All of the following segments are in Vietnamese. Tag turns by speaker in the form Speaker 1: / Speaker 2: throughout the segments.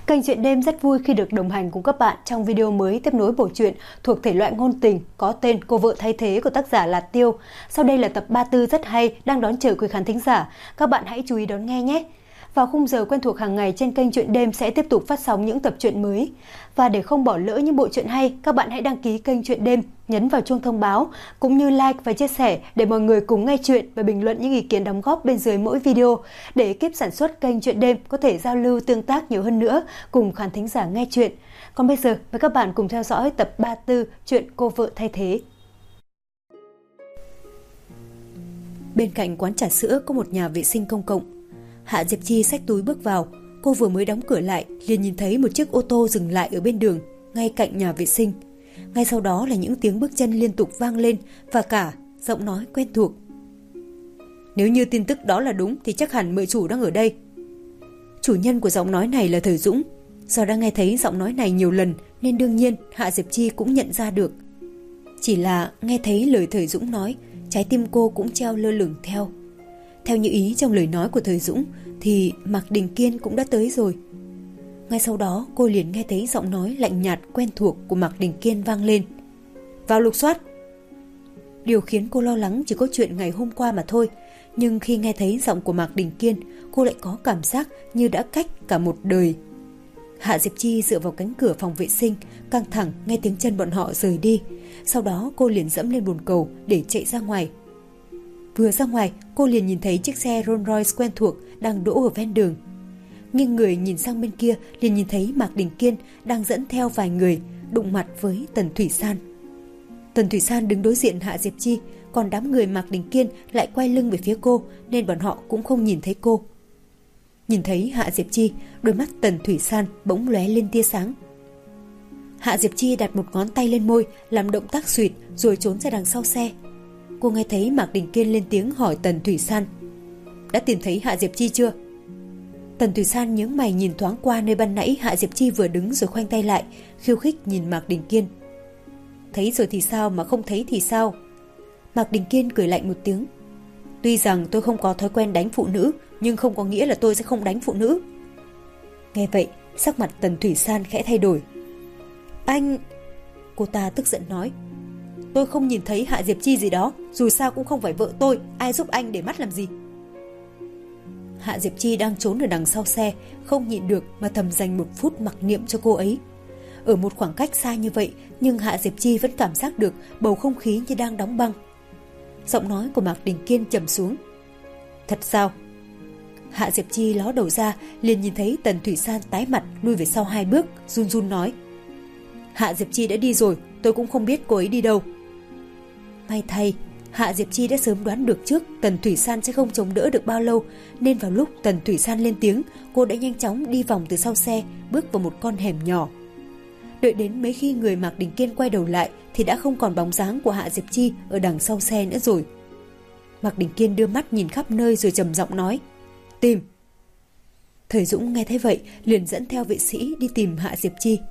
Speaker 1: Kênh Chuyện Đêm rất vui khi được đồng hành cùng các bạn trong video mới tiếp nối bộ truyện thuộc thể loại ngôn tình có tên Cô vợ thay thế của tác giả là Tiêu. Sau đây là tập 34 rất hay đang đón chờ quý khán thính giả. Các bạn hãy chú ý đón nghe nhé. Vào khung giờ quen thuộc hàng ngày trên kênh Chuyện Đêm sẽ tiếp tục phát sóng những tập truyện mới. Và để không bỏ lỡ những bộ truyện hay, các bạn hãy đăng ký kênh Chuyện Đêm, nhấn vào chuông thông báo cũng như like và chia sẻ để mọi người cùng nghe chuyện và bình luận những ý kiến đóng góp bên dưới mỗi video để ekip sản xuất kênh Chuyện Đêm có thể giao lưu tương tác nhiều hơn nữa cùng khán thính giả nghe chuyện. Còn bây giờ mời các bạn cùng theo dõi tập 34 chuyện Cô vợ thay thế. Bên cạnh quán trà sữa có một nhà vệ sinh công cộng. Hạ Diệp Chi xách túi bước vào. Cô vừa mới đóng cửa lại liền nhìn thấy một chiếc ô tô dừng lại ở bên đường ngay cạnh nhà vệ sinh. Ngay sau đó là những tiếng bước chân liên tục vang lên và cả giọng nói quen thuộc. Nếu như tin tức đó là đúng thì chắc hẳn mợ chủ đang ở đây. Chủ nhân của giọng nói này là Thời Dũng. Do đã nghe thấy giọng nói này nhiều lần nên đương nhiên Hạ Diệp Chi cũng nhận ra được. Chỉ là nghe thấy lời Thời Dũng nói, trái tim cô cũng treo lơ lửng theo. Theo như ý trong lời nói của Thời Dũng thì Mạc Đình Kiên cũng đã tới rồi. Ngay sau đó cô liền nghe thấy giọng nói lạnh nhạt quen thuộc của Mạc Đình Kiên vang lên. Vào lục soát. Điều khiến cô lo lắng chỉ có chuyện ngày hôm qua mà thôi. Nhưng khi nghe thấy giọng của Mạc Đình Kiên, cô lại có cảm giác như đã cách cả một đời. Hạ Diệp Chi dựa vào cánh cửa phòng vệ sinh, căng thẳng nghe tiếng chân bọn họ rời đi. Sau đó cô liền dẫm lên bồn cầu để chạy ra ngoài. Vừa ra ngoài, cô liền nhìn thấy chiếc xe Rolls Royce quen thuộc đang đỗ ở ven đường. Nghiêng người nhìn sang bên kia, liền nhìn thấy Mạc Đình Kiên đang dẫn theo vài người, đụng mặt với Tần Thủy San. Tần Thủy San đứng đối diện Hạ Diệp Chi, còn đám người Mạc Đình Kiên lại quay lưng về phía cô, nên bọn họ cũng không nhìn thấy cô. Nhìn thấy Hạ Diệp Chi, đôi mắt Tần Thủy San bỗng lóe lên tia sáng. Hạ Diệp Chi đặt một ngón tay lên môi, làm động tác xuỵt rồi trốn ra đằng sau xe. Cô nghe thấy Mạc Đình Kiên lên tiếng hỏi Tần Thủy San. Đã tìm thấy Hạ Diệp Chi chưa? Tần Thủy San nhướng mày nhìn thoáng qua nơi ban nãy Hạ Diệp Chi vừa đứng rồi khoanh tay lại, khiêu khích nhìn Mạc Đình Kiên. Thấy rồi thì sao mà không thấy thì sao? Mạc Đình Kiên cười lạnh một tiếng. Tuy rằng tôi không có thói quen đánh phụ nữ, nhưng không có nghĩa là tôi sẽ không đánh phụ nữ. Nghe vậy, sắc mặt Tần Thủy San khẽ thay đổi. Anh... Cô ta tức giận nói. Tôi không nhìn thấy Hạ Diệp Chi gì đó, dù sao cũng không phải vợ tôi, ai giúp anh để mắt làm gì. Hạ Diệp Chi đang trốn ở đằng sau xe, không nhịn được mà thầm dành một phút mặc niệm cho cô ấy. Ở một khoảng cách xa như vậy, nhưng Hạ Diệp Chi vẫn cảm giác được bầu không khí như đang đóng băng. Giọng nói của Mạc Đình Kiên trầm xuống. Thật sao? Hạ Diệp Chi ló đầu ra, liền nhìn thấy Tần Thủy San tái mặt lui về sau 2 bước, run run nói. Hạ Diệp Chi đã đi rồi, tôi cũng không biết cô ấy đi đâu. May thay, Hạ Diệp Chi đã sớm đoán được trước Tần Thủy San sẽ không chống đỡ được bao lâu, nên vào lúc Tần Thủy San lên tiếng, cô đã nhanh chóng đi vòng từ sau xe, bước vào một con hẻm nhỏ. Đợi đến mấy khi người Mạc Đình Kiên quay đầu lại thì đã không còn bóng dáng của Hạ Diệp Chi ở đằng sau xe nữa rồi. Mạc Đình Kiên đưa mắt nhìn khắp nơi rồi trầm giọng nói. Tìm. Thời Dũng nghe thấy vậy liền dẫn theo vệ sĩ đi tìm Hạ Diệp Chi.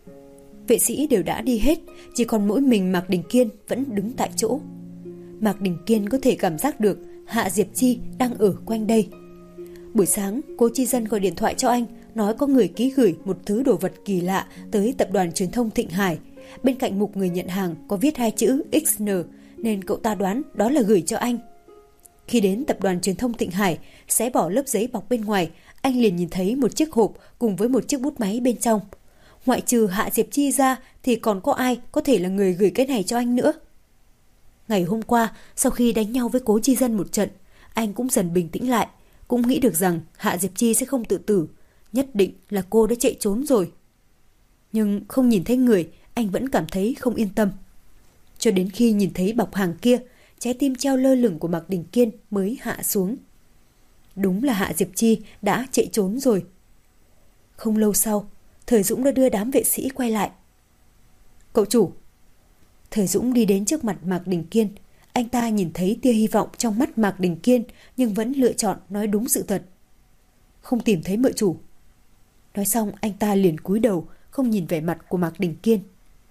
Speaker 1: Vệ sĩ đều đã đi hết, chỉ còn mỗi mình Mạc Đình Kiên vẫn đứng tại chỗ. Mạc Đình Kiên có thể cảm giác được Hạ Diệp Chi đang ở quanh đây. Buổi sáng, Cố Chi Dân gọi điện thoại cho anh, nói có người ký gửi một thứ đồ vật kỳ lạ tới tập đoàn truyền thông Thịnh Hải. Bên cạnh mục người nhận hàng có viết 2 chữ XN, nên cậu ta đoán đó là gửi cho anh. Khi đến tập đoàn truyền thông Thịnh Hải, xé bỏ lớp giấy bọc bên ngoài, anh liền nhìn thấy một chiếc hộp cùng với một chiếc bút máy bên trong. Ngoại trừ Hạ Diệp Chi ra thì còn có ai có thể là người gửi cái này cho anh nữa. Ngày hôm qua, sau khi đánh nhau với Cố Chi Dân một trận, anh cũng dần bình tĩnh lại, cũng nghĩ được rằng Hạ Diệp Chi sẽ không tự tử, nhất định là cô đã chạy trốn rồi. Nhưng không nhìn thấy người, anh vẫn cảm thấy không yên tâm. Cho đến khi nhìn thấy bọc hàng kia, trái tim treo lơ lửng của Mạc Đình Kiên mới hạ xuống. Đúng là Hạ Diệp Chi đã chạy trốn rồi. Không lâu sau, Thời Dũng đã đưa đám vệ sĩ quay lại. Cậu chủ. Thời Dũng đi đến trước mặt Mạc Đình Kiên. Anh ta nhìn thấy tia hy vọng trong mắt Mạc Đình Kiên, nhưng vẫn lựa chọn nói đúng sự thật. Không tìm thấy mợ chủ. Nói xong anh ta liền cúi đầu, không nhìn vẻ mặt của Mạc Đình Kiên.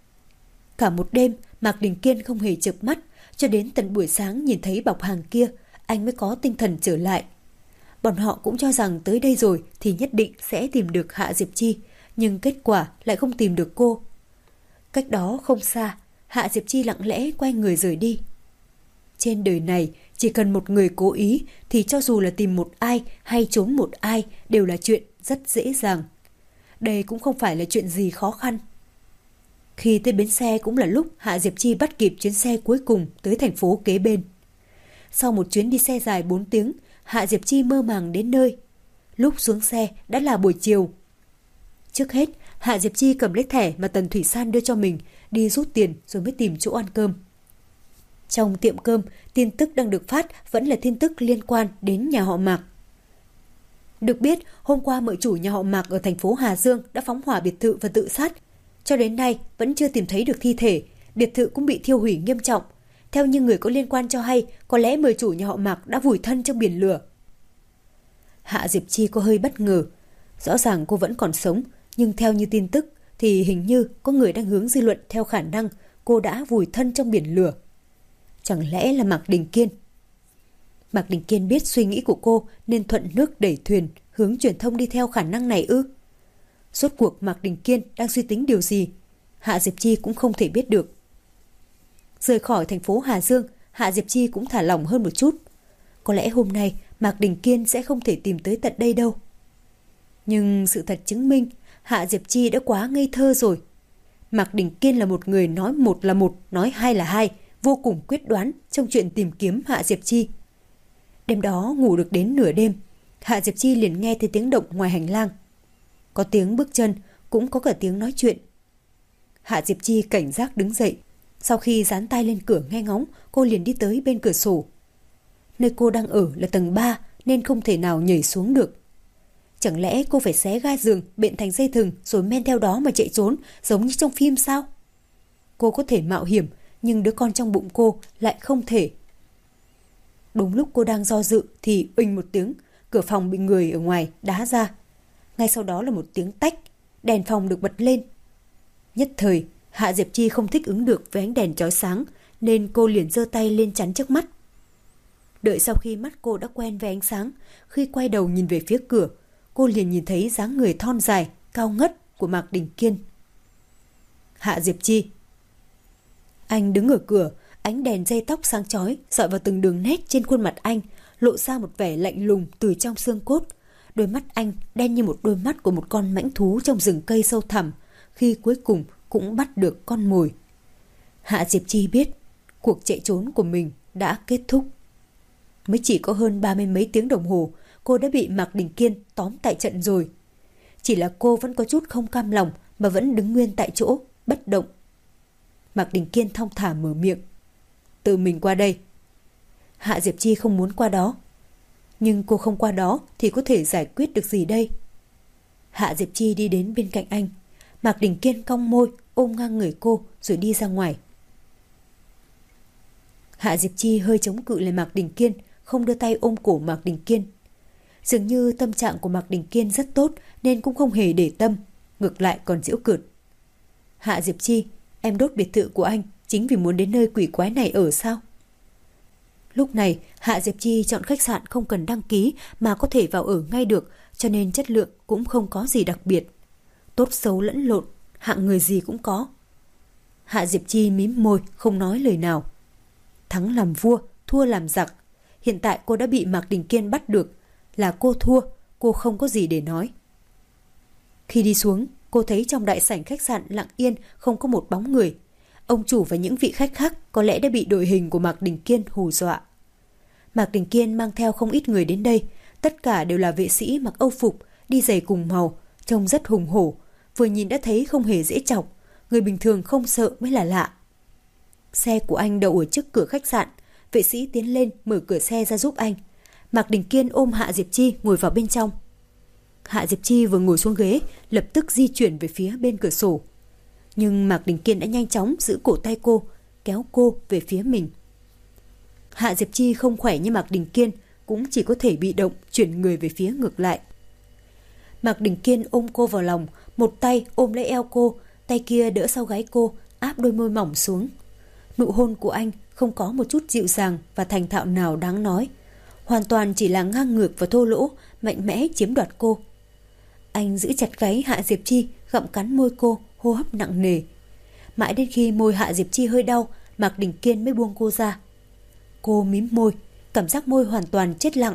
Speaker 1: Cả một đêm, Mạc Đình Kiên không hề chợp mắt, cho đến tận buổi sáng nhìn thấy bọc hàng kia, anh mới có tinh thần trở lại. Bọn họ cũng cho rằng tới đây rồi thì nhất định sẽ tìm được Hạ Diệp Chi, nhưng kết quả lại không tìm được cô. Cách đó không xa, Hạ Diệp Chi lặng lẽ quay người rời đi. Trên đời này, chỉ cần một người cố ý thì cho dù là tìm một ai hay trốn một ai đều là chuyện rất dễ dàng. Đây cũng không phải là chuyện gì khó khăn. Khi tới bến xe cũng là lúc Hạ Diệp Chi bắt kịp chuyến xe cuối cùng tới thành phố kế bên. Sau một chuyến đi xe dài 4 tiếng, Hạ Diệp Chi mơ màng đến nơi. Lúc xuống xe đã là buổi chiều. Trước hết, Hạ Diệp Chi cầm lấy thẻ mà Tần Thủy San đưa cho mình, đi rút tiền rồi mới tìm chỗ ăn cơm. Trong tiệm cơm, tin tức đang được phát vẫn là tin tức liên quan đến nhà họ Mạc. Được biết, hôm qua mợ chủ nhà họ Mạc ở thành phố Hà Dương đã phóng hỏa biệt thự và tự sát. Cho đến nay vẫn chưa tìm thấy được thi thể, biệt thự cũng bị thiêu hủy nghiêm trọng. Theo như người có liên quan cho hay, có lẽ mợ chủ nhà họ Mạc đã vùi thân trong biển lửa. Hạ Diệp Chi có hơi bất ngờ. Rõ ràng cô vẫn còn sống, nhưng theo như tin tức thì hình như có người đang hướng dư luận theo khả năng cô đã vùi thân trong biển lửa. Chẳng lẽ là Mạc Đình Kiên? Mạc Đình Kiên biết suy nghĩ của cô nên thuận nước đẩy thuyền, hướng truyền thông đi theo khả năng này ư? Rốt cuộc Mạc Đình Kiên đang suy tính điều gì? Hạ Diệp Chi cũng không thể biết được. Rời khỏi thành phố Hà Dương, Hạ Diệp Chi cũng thả lỏng hơn một chút. Có lẽ hôm nay Mạc Đình Kiên sẽ không thể tìm tới tận đây đâu. Nhưng sự thật chứng minh Hạ Diệp Chi đã quá ngây thơ rồi. Mạc Đình Kiên là một người nói một là một, nói hai là hai, vô cùng quyết đoán trong chuyện tìm kiếm Hạ Diệp Chi. Đêm đó ngủ được đến nửa đêm, Hạ Diệp Chi liền nghe thấy tiếng động ngoài hành lang. Có tiếng bước chân, cũng có cả tiếng nói chuyện. Hạ Diệp Chi cảnh giác đứng dậy. Sau khi dán tay lên cửa nghe ngóng, cô liền đi tới bên cửa sổ. Nơi cô đang ở là tầng 3 nên không thể nào nhảy xuống được. Chẳng lẽ cô phải xé ga giường, bện thành dây thừng rồi men theo đó mà chạy trốn giống như trong phim sao? Cô có thể mạo hiểm, nhưng đứa con trong bụng cô lại không thể. Đúng lúc cô đang do dự thì uỳnh một tiếng, cửa phòng bị người ở ngoài đá ra. Ngay sau đó là một tiếng tách, đèn phòng được bật lên. Nhất thời, Hạ Diệp Chi không thích ứng được với ánh đèn chói sáng nên cô liền giơ tay lên chắn trước mắt. Đợi sau khi mắt cô đã quen với ánh sáng, khi quay đầu nhìn về phía cửa, cô liền nhìn thấy dáng người thon dài, cao ngất của Mạc Đình Kiên. Hạ Diệp Chi. Anh đứng ở cửa, ánh đèn dây tóc sáng chói dọi vào từng đường nét trên khuôn mặt anh, lộ ra một vẻ lạnh lùng từ trong xương cốt. Đôi mắt anh đen như một đôi mắt của một con mãnh thú trong rừng cây sâu thẳm, khi cuối cùng cũng bắt được con mồi. Hạ Diệp Chi biết cuộc chạy trốn của mình đã kết thúc. Mới chỉ có hơn 30 mấy tiếng đồng hồ, cô đã bị Mạc Đình Kiên tóm tại trận rồi. Chỉ là cô vẫn có chút không cam lòng mà vẫn đứng nguyên tại chỗ, bất động. Mạc Đình Kiên thong thả mở miệng. Tự mình qua đây. Hạ Diệp Chi không muốn qua đó. Nhưng cô không qua đó thì có thể giải quyết được gì đây? Hạ Diệp Chi đi đến bên cạnh anh. Mạc Đình Kiên cong môi, ôm ngang người cô rồi đi ra ngoài. Hạ Diệp Chi hơi chống cự lại Mạc Đình Kiên, không đưa tay ôm cổ Mạc Đình Kiên. Dường như tâm trạng của Mạc Đình Kiên rất tốt nên cũng không hề để tâm, ngược lại còn giễu cợt. Hạ Diệp Chi, em đốt biệt thự của anh chính vì muốn đến nơi quỷ quái này ở sao? Lúc này, Hạ Diệp Chi chọn khách sạn không cần đăng ký mà có thể vào ở ngay được, cho nên chất lượng cũng không có gì đặc biệt. Tốt xấu lẫn lộn, hạng người gì cũng có. Hạ Diệp Chi mím môi, không nói lời nào. Thắng làm vua, thua làm giặc. Hiện tại cô đã bị Mạc Đình Kiên bắt được. Là cô thua, cô không có gì để nói. Khi đi xuống, cô thấy trong đại sảnh khách sạn lặng yên, không có một bóng người. Ông chủ và những vị khách khác có lẽ đã bị đội hình của Mạc Đình Kiên hù dọa. Mạc Đình Kiên mang theo không ít người đến đây. Tất cả đều là vệ sĩ mặc âu phục, đi giày cùng màu, trông rất hùng hổ. Vừa nhìn đã thấy không hề dễ chọc. Người bình thường không sợ mới là lạ. Xe của anh đậu ở trước cửa khách sạn. Vệ sĩ tiến lên mở cửa xe ra giúp anh. Mạc Đình Kiên ôm Hạ Diệp Chi ngồi vào bên trong. Hạ Diệp Chi vừa ngồi xuống ghế, lập tức di chuyển về phía bên cửa sổ. Nhưng Mạc Đình Kiên đã nhanh chóng giữ cổ tay cô, kéo cô về phía mình. Hạ Diệp Chi không khỏe như Mạc Đình Kiên, cũng chỉ có thể bị động chuyển người về phía ngược lại. Mạc Đình Kiên ôm cô vào lòng, một tay ôm lấy eo cô, tay kia đỡ sau gáy cô, áp đôi môi mỏng xuống. Nụ hôn của anh không có một chút dịu dàng và thành thạo nào đáng nói, hoàn toàn chỉ là ngang ngược và thô lỗ, mạnh mẽ chiếm đoạt cô. Anh giữ chặt gáy Hạ Diệp Chi, gặm cắn môi cô, hô hấp nặng nề. Mãi đến khi môi Hạ Diệp Chi hơi đau, Mạc Đình Kiên mới buông cô ra. Cô mím môi, cảm giác môi hoàn toàn chết lặng.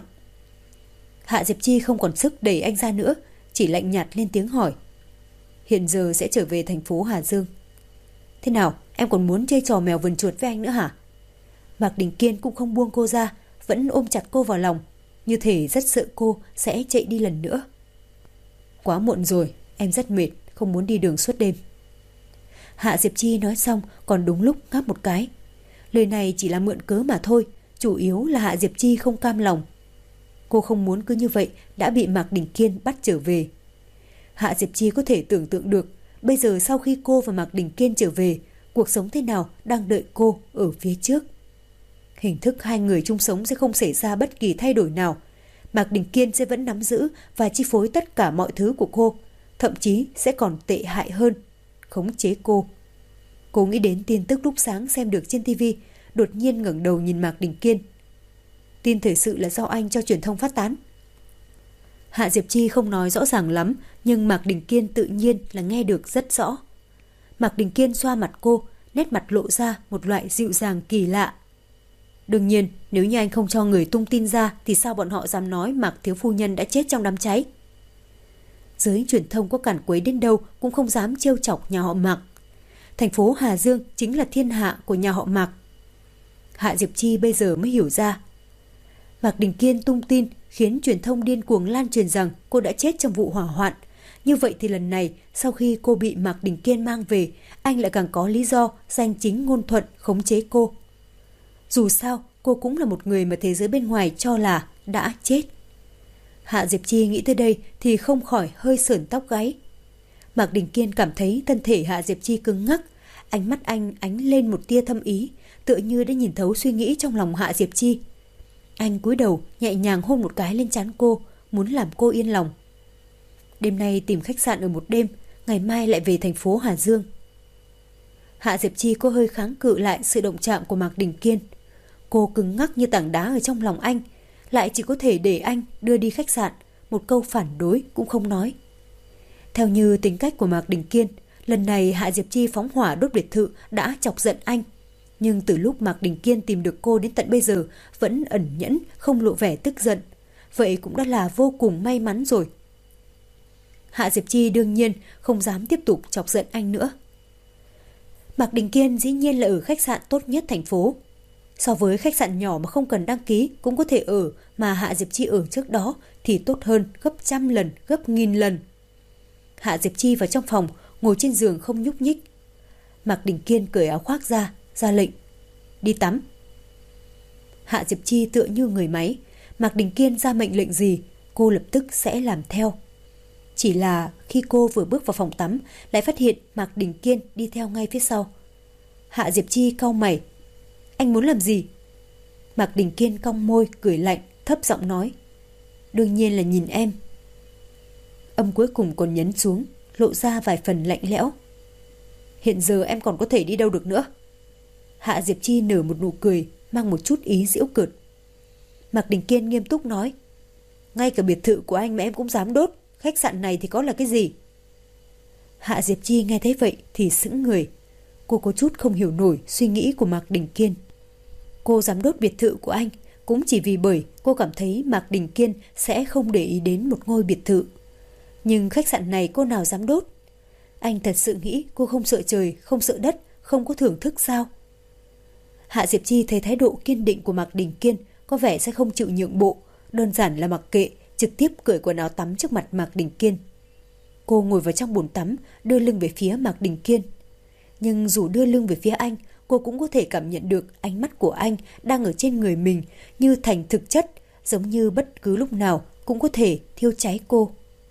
Speaker 1: Hạ Diệp Chi không còn sức đẩy anh ra nữa, chỉ lạnh nhạt lên tiếng hỏi. Hiện giờ sẽ trở về thành phố Hà Dương. Thế nào, em còn muốn chơi trò mèo vườn chuột với anh nữa hả? Mạc Đình Kiên cũng không buông cô ra, vẫn ôm chặt cô vào lòng, như thể rất sợ cô sẽ chạy đi lần nữa. Quá muộn rồi, em rất mệt, không muốn đi đường suốt đêm. Hạ Diệp Chi nói xong còn đúng lúc ngáp một cái. Lời này chỉ là mượn cớ mà thôi, chủ yếu là Hạ Diệp Chi không cam lòng. Cô không muốn cứ như vậy đã bị Mạc Đình Kiên bắt trở về. Hạ Diệp Chi có thể tưởng tượng được, bây giờ sau khi cô và Mạc Đình Kiên trở về, cuộc sống thế nào đang đợi cô ở phía trước. Hình thức hai người chung sống sẽ không xảy ra bất kỳ thay đổi nào. Mạc Đình Kiên sẽ vẫn nắm giữ và chi phối tất cả mọi thứ của cô, thậm chí sẽ còn tệ hại hơn, khống chế cô. Cô nghĩ đến tin tức lúc sáng xem được trên TV, đột nhiên ngẩng đầu nhìn Mạc Đình Kiên. Tin thời sự là do anh cho truyền thông phát tán. Hạ Diệp Chi không nói rõ ràng lắm, nhưng Mạc Đình Kiên tự nhiên là nghe được rất rõ. Mạc Đình Kiên xoa mặt cô, nét mặt lộ ra một loại dịu dàng kỳ lạ. Đương nhiên, nếu như anh không cho người tung tin ra thì sao bọn họ dám nói Mạc thiếu phu nhân đã chết trong đám cháy. Giới truyền thông có cản quấy đến đâu cũng không dám trêu chọc nhà họ Mạc. Thành phố Hà Dương chính là thiên hạ của nhà họ Mạc. Hạ Diệp Chi bây giờ mới hiểu ra. Mạc Đình Kiên tung tin khiến truyền thông điên cuồng lan truyền rằng cô đã chết trong vụ hỏa hoạn. Như vậy thì lần này, sau khi cô bị Mạc Đình Kiên mang về, anh lại càng có lý do danh chính ngôn thuận khống chế cô. Dù sao, cô cũng là một người mà thế giới bên ngoài cho là đã chết. Hạ Diệp Chi nghĩ tới đây thì không khỏi hơi sởn tóc gáy. Mạc Đình Kiên cảm thấy thân thể Hạ Diệp Chi cứng ngắc, ánh mắt anh ánh lên một tia thâm ý, tựa như đã nhìn thấu suy nghĩ trong lòng Hạ Diệp Chi. Anh cúi đầu nhẹ nhàng hôn một cái lên trán cô, muốn làm cô yên lòng. Đêm nay tìm khách sạn ở một đêm, ngày mai lại về thành phố Hà Dương. Hạ Diệp Chi có hơi kháng cự lại sự động chạm của Mạc Đình Kiên. Cô cứng ngắc như tảng đá ở trong lòng anh, lại chỉ có thể để anh đưa đi khách sạn, một câu phản đối cũng không nói. Theo như tính cách của Mạc Đình Kiên, lần này Hạ Diệp Chi phóng hỏa đốt biệt thự đã chọc giận anh. Nhưng từ lúc Mạc Đình Kiên tìm được cô đến tận bây giờ vẫn ẩn nhẫn, không lộ vẻ tức giận. Vậy cũng đã là vô cùng may mắn rồi. Hạ Diệp Chi đương nhiên không dám tiếp tục chọc giận anh nữa. Mạc Đình Kiên dĩ nhiên là ở khách sạn tốt nhất thành phố. So với khách sạn nhỏ mà không cần đăng ký cũng có thể ở mà Hạ Diệp Chi ở trước đó thì tốt hơn gấp trăm lần, gấp nghìn lần. Hạ Diệp Chi vào trong phòng, ngồi trên giường không nhúc nhích. Mạc Đình Kiên cởi áo khoác ra lệnh. Đi tắm. Hạ Diệp Chi tựa như người máy. Mạc Đình Kiên ra mệnh lệnh gì, cô lập tức sẽ làm theo. Chỉ là khi cô vừa bước vào phòng tắm, lại phát hiện Mạc Đình Kiên đi theo ngay phía sau. Hạ Diệp Chi cau mày. Anh muốn làm gì? Mạc Đình Kiên cong môi, cười lạnh, thấp giọng nói. Đương nhiên là nhìn em. Âm cuối cùng còn nhấn xuống, lộ ra vài phần lạnh lẽo. Hiện giờ em còn có thể đi đâu được nữa? Hạ Diệp Chi nở một nụ cười, mang một chút ý giễu cợt. Mạc Đình Kiên nghiêm túc nói. Ngay cả biệt thự của anh mà em cũng dám đốt, khách sạn này thì có là cái gì? Hạ Diệp Chi nghe thấy vậy thì sững người. Cô có chút không hiểu nổi suy nghĩ của Mạc Đình Kiên. Cô dám đốt biệt thự của anh cũng chỉ vì bởi cô cảm thấy Mạc Đình Kiên sẽ không để ý đến một ngôi biệt thự. Nhưng khách sạn này cô nào dám đốt? Anh thật sự nghĩ cô không sợ trời, không sợ đất, không có thưởng thức sao? Hạ Diệp Chi thấy thái độ kiên định của Mạc Đình Kiên có vẻ sẽ không chịu nhượng bộ, đơn giản là mặc kệ, trực tiếp cởi quần áo tắm trước mặt Mạc Đình Kiên. Cô ngồi vào trong bồn tắm, đưa lưng về phía Mạc Đình Kiên. Nhưng dù đưa lưng về phía anh, cô cũng có thể cảm nhận được ánh mắt của anh đang ở trên người mình như thành thực chất, giống như bất cứ lúc nào cũng có thể thiêu cháy cô.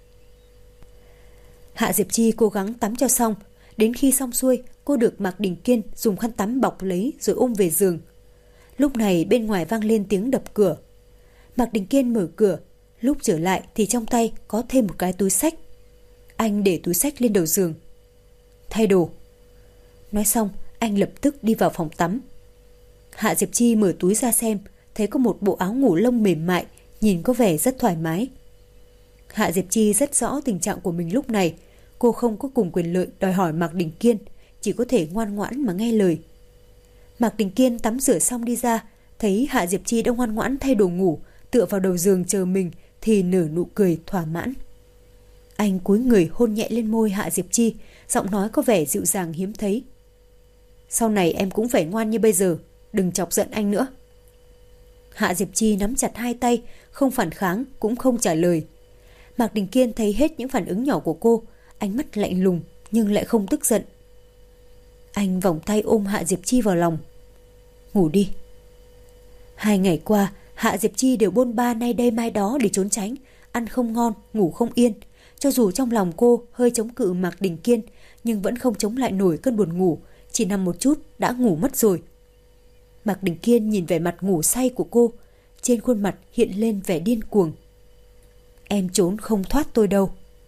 Speaker 1: Hạ Diệp Chi cố gắng tắm cho xong. Đến khi xong xuôi, cô được Mạc Đình Kiên dùng khăn tắm bọc lấy rồi ôm về giường. Lúc này bên ngoài vang lên tiếng đập cửa. Mạc Đình Kiên mở cửa. Lúc trở lại thì trong tay có thêm một cái túi xách. Anh để túi xách lên đầu giường. Thay đồ. Nói xong, anh lập tức đi vào phòng tắm. Hạ Diệp Chi mở túi ra xem, thấy có một bộ áo ngủ lông mềm mại, nhìn có vẻ rất thoải mái. Hạ Diệp Chi rất rõ tình trạng của mình lúc này. Cô không có cùng quyền lợi đòi hỏi Mạc Đình Kiên, chỉ có thể ngoan ngoãn mà nghe lời. Mạc Đình Kiên tắm rửa xong đi ra, thấy Hạ Diệp Chi đã ngoan ngoãn thay đồ ngủ, tựa vào đầu giường chờ mình thì nở nụ cười thỏa mãn. Anh cúi người hôn nhẹ lên môi Hạ Diệp Chi, giọng nói có vẻ dịu dàng hiếm thấy. Sau này em cũng phải ngoan như bây giờ, đừng chọc giận anh nữa. Hạ Diệp Chi nắm chặt hai tay, không phản kháng cũng không trả lời. Mạc Đình Kiên thấy hết những phản ứng nhỏ của cô, ánh mắt lạnh lùng nhưng lại không tức giận. Anh vòng tay ôm Hạ Diệp Chi vào lòng. Ngủ đi. 2 ngày qua, Hạ Diệp Chi đều bôn ba nay đây mai đó để trốn tránh, ăn không ngon, ngủ không yên. Cho dù trong lòng cô hơi chống cự Mạc Đình Kiên, nhưng vẫn không chống lại nổi cơn buồn ngủ, chỉ nằm một chút đã ngủ mất rồi. Mạc Đình Kiên nhìn vẻ mặt ngủ say của cô, trên khuôn mặt hiện lên vẻ điên cuồng. Em trốn không thoát tôi đâu.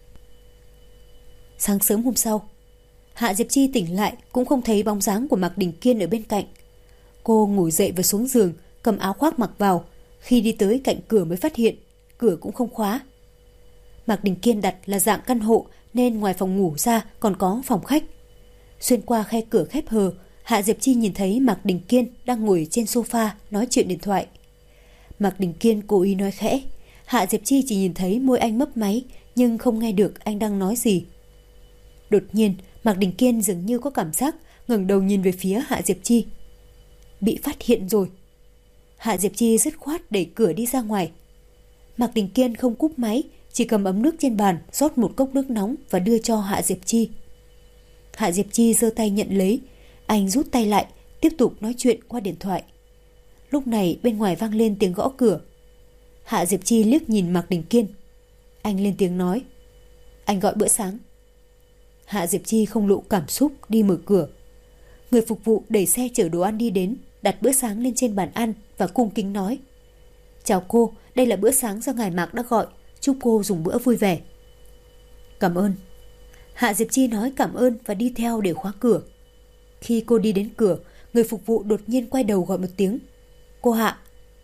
Speaker 1: Sáng sớm hôm sau, Hạ Diệp Chi tỉnh lại cũng không thấy bóng dáng của Mạc Đình Kiên ở bên cạnh. Cô ngồi dậy và xuống giường, cầm áo khoác mặc vào. Khi đi tới cạnh cửa mới phát hiện, cửa cũng không khóa. Mạc Đình Kiên đặt là dạng căn hộ nên ngoài phòng ngủ ra còn có phòng khách. Xuyên qua khe cửa khép hờ, Hạ Diệp Chi nhìn thấy Mạc Đình Kiên đang ngồi trên sofa nói chuyện điện thoại. Mạc Đình Kiên cố ý nói khẽ. Hạ Diệp Chi chỉ nhìn thấy môi anh mấp máy nhưng không nghe được anh đang nói gì. Đột nhiên, Mạc Đình Kiên dường như có cảm giác, ngẩng đầu nhìn về phía Hạ Diệp Chi. Bị phát hiện rồi. Hạ Diệp Chi dứt khoát đẩy cửa đi ra ngoài. Mạc Đình Kiên không cúp máy, chỉ cầm ấm nước trên bàn, rót một cốc nước nóng và đưa cho Hạ Diệp Chi. Hạ Diệp Chi giơ tay nhận lấy, anh rút tay lại, tiếp tục nói chuyện qua điện thoại. Lúc này bên ngoài vang lên tiếng gõ cửa. Hạ Diệp Chi liếc nhìn Mạc Đình Kiên. Anh lên tiếng nói. Anh gọi bữa sáng. Hạ Diệp Chi không lộ cảm xúc đi mở cửa. Người phục vụ đẩy xe chở đồ ăn đi đến, đặt bữa sáng lên trên bàn ăn và cung kính nói. Chào cô, đây là bữa sáng do ngài Mạc đã gọi, chúc cô dùng bữa vui vẻ. Cảm ơn. Hạ Diệp Chi nói cảm ơn và đi theo để khóa cửa. Khi cô đi đến cửa, người phục vụ đột nhiên quay đầu gọi một tiếng. Cô Hạ.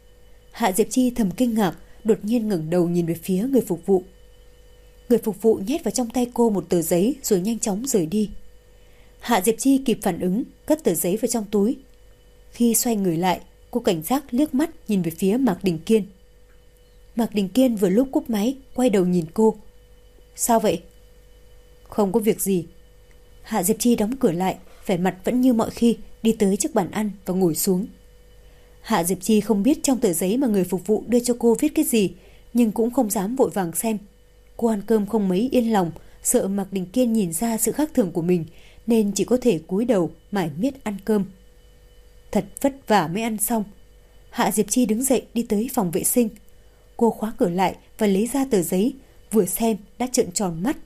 Speaker 1: Hạ Diệp Chi thầm kinh ngạc, đột nhiên ngẩng đầu nhìn về phía người phục vụ. Người phục vụ nhét vào trong tay cô một tờ giấy rồi nhanh chóng rời đi. Hạ Diệp Chi kịp phản ứng, cất tờ giấy vào trong túi. Khi xoay người lại, cô cảnh giác liếc mắt nhìn về phía Mạc Đình Kiên. Mạc Đình Kiên vừa lúc cúp máy, quay đầu nhìn cô. Sao vậy? Không có việc gì. Hạ Diệp Chi đóng cửa lại, vẻ mặt vẫn như mọi khi, đi tới trước bàn ăn và ngồi xuống. Hạ Diệp Chi không biết trong tờ giấy mà người phục vụ đưa cho cô viết cái gì, nhưng cũng không dám vội vàng xem. Cô ăn cơm không mấy yên lòng, sợ Mạc Đình Kiên nhìn ra sự khác thường của mình, nên chỉ có thể cúi đầu mải miết ăn cơm. Thật vất vả mới ăn xong. Hạ Diệp Chi đứng dậy đi tới phòng vệ sinh. Cô khóa cửa lại và lấy ra tờ giấy, vừa xem đã trợn tròn mắt.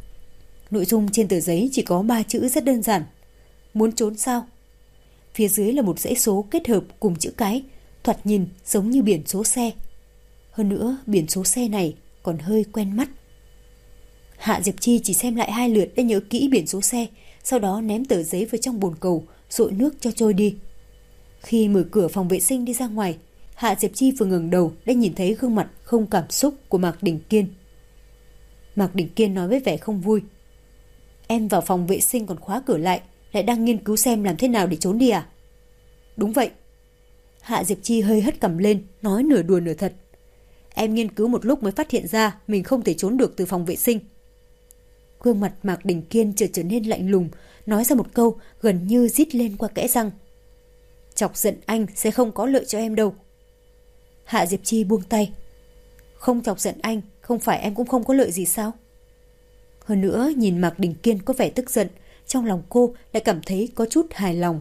Speaker 1: Nội dung trên tờ giấy chỉ có 3 chữ rất đơn giản. Muốn trốn sao? Phía dưới là một dãy số kết hợp cùng chữ cái, thoạt nhìn giống như biển số xe. Hơn nữa, biển số xe này còn hơi quen mắt. Hạ Diệp Chi chỉ xem lại 2 lượt để nhớ kỹ biển số xe, sau đó ném tờ giấy vào trong bồn cầu, dội nước cho trôi đi. Khi mở cửa phòng vệ sinh đi ra ngoài, Hạ Diệp Chi vừa ngẩng đầu đã nhìn thấy gương mặt không cảm xúc của Mạc Đình Kiên. Mạc Đình Kiên nói với vẻ không vui. Em vào phòng vệ sinh còn khóa cửa lại, lại đang nghiên cứu xem làm thế nào để trốn đi à? Đúng vậy. Hạ Diệp Chi hơi hất cằm lên, nói nửa đùa nửa thật. Em nghiên cứu một lúc mới phát hiện ra mình không thể trốn được từ phòng vệ sinh. Gương mặt Mạc Đình Kiên trở nên lạnh lùng, nói ra một câu gần như rít lên qua kẽ răng. Chọc giận anh sẽ không có lợi cho em đâu. Hạ Diệp Chi buông tay. Không chọc giận anh, không phải em cũng không có lợi gì sao? Hơn nữa nhìn Mạc Đình Kiên có vẻ tức giận, trong lòng cô lại cảm thấy có chút hài lòng.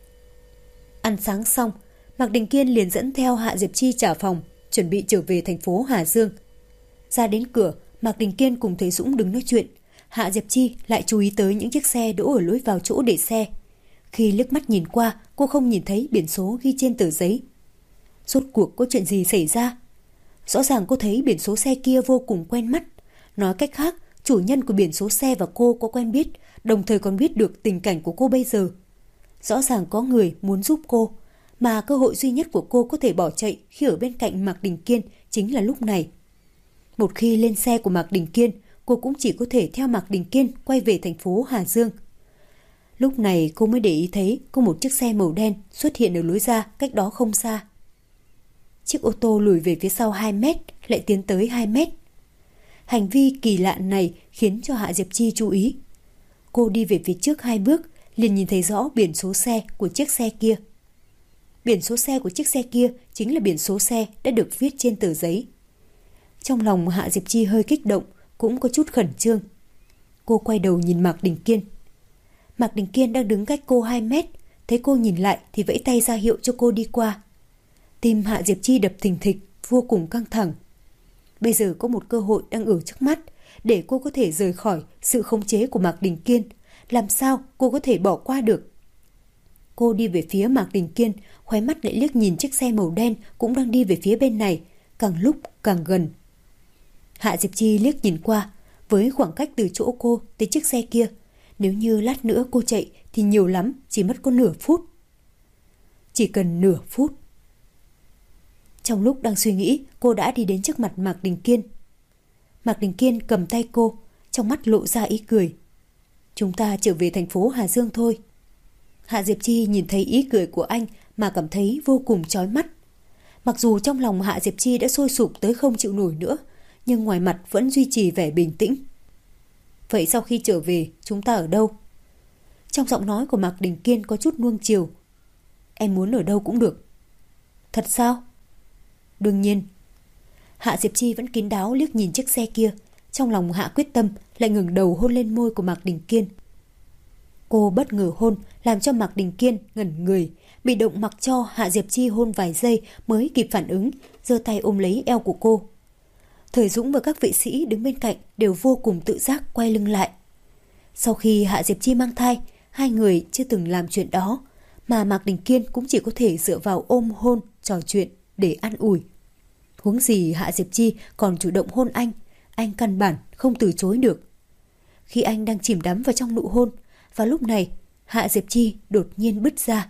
Speaker 1: Ăn sáng xong, Mạc Đình Kiên liền dẫn theo Hạ Diệp Chi trả phòng, chuẩn bị trở về thành phố Hà Dương. Ra đến cửa, Mạc Đình Kiên cùng thầy Dũng đứng nói chuyện. Hạ Diệp Chi lại chú ý tới những chiếc xe đỗ ở lối vào chỗ để xe. Khi liếc mắt nhìn qua, cô không nhìn thấy biển số ghi trên tờ giấy. Rốt cuộc có chuyện gì xảy ra? Rõ ràng cô thấy biển số xe kia vô cùng quen mắt. Nói cách khác, chủ nhân của biển số xe và cô có quen biết, đồng thời còn biết được tình cảnh của cô bây giờ. Rõ ràng có người muốn giúp cô, mà cơ hội duy nhất của cô có thể bỏ chạy khi ở bên cạnh Mạc Đình Kiên chính là lúc này. Một khi lên xe của Mạc Đình Kiên, cô cũng chỉ có thể theo Mạc Đình Kiên quay về thành phố Hà Dương. Lúc này cô mới để ý thấy có một chiếc xe màu đen xuất hiện ở lối ra cách đó không xa. Chiếc ô tô lùi về phía sau 2 mét, lại tiến tới 2 mét. Hành vi kỳ lạ này khiến cho Hạ Diệp Chi chú ý. Cô đi về phía trước 2 bước, liền nhìn thấy rõ biển số xe của chiếc xe kia. Biển số xe của chiếc xe kia chính là biển số xe đã được viết trên tờ giấy. Trong lòng Hạ Diệp Chi hơi kích động, cũng có chút khẩn trương. Cô quay đầu nhìn Mạc Đình Kiên. Mạc Đình Kiên đang đứng cách cô 2 mét, thấy cô nhìn lại thì vẫy tay ra hiệu cho cô đi qua. Tim Hạ Diệp Chi đập thình thịch, vô cùng căng thẳng. Bây giờ có một cơ hội đang ở trước mắt, để cô có thể rời khỏi sự khống chế của Mạc Đình Kiên. Làm sao cô có thể bỏ qua được? Cô đi về phía Mạc Đình Kiên, khóe mắt lại liếc nhìn chiếc xe màu đen cũng đang đi về phía bên này, càng lúc càng gần. Hạ Diệp Chi liếc nhìn qua, với khoảng cách từ chỗ cô tới chiếc xe kia, nếu như lát nữa cô chạy thì nhiều lắm chỉ mất có nửa phút. Chỉ cần nửa phút. Trong lúc đang suy nghĩ, cô đã đi đến trước mặt Mạc Đình Kiên. Mạc Đình Kiên cầm tay cô, trong mắt lộ ra ý cười. Chúng ta trở về thành phố Hà Dương thôi. Hạ Diệp Chi nhìn thấy ý cười của anh mà cảm thấy vô cùng chói mắt. Mặc dù trong lòng Hạ Diệp Chi đã sôi sục tới không chịu nổi nữa, nhưng ngoài mặt vẫn duy trì vẻ bình tĩnh. Vậy sau khi trở về, chúng ta ở đâu? Trong giọng nói của Mạc Đình Kiên có chút nuông chiều. Em muốn ở đâu cũng được. Thật sao? Đương nhiên. Hạ Diệp Chi vẫn kín đáo liếc nhìn chiếc xe kia, trong lòng hạ quyết tâm, lại ngẩng đầu hôn lên môi của Mạc Đình Kiên. Cô bất ngờ hôn làm cho Mạc Đình Kiên ngẩn người, bị động mặc cho Hạ Diệp Chi hôn vài giây mới kịp phản ứng, giơ tay ôm lấy eo của cô. Thời Dũng và các vệ sĩ đứng bên cạnh đều vô cùng tự giác quay lưng lại. Sau khi Hạ Diệp Chi mang thai, hai người chưa từng làm chuyện đó, mà Mạc Đình Kiên cũng chỉ có thể dựa vào ôm hôn, trò chuyện để an ủi. Huống gì Hạ Diệp Chi còn chủ động hôn anh căn bản không từ chối được. Khi anh đang chìm đắm vào trong nụ hôn, và lúc này Hạ Diệp Chi đột nhiên bứt ra.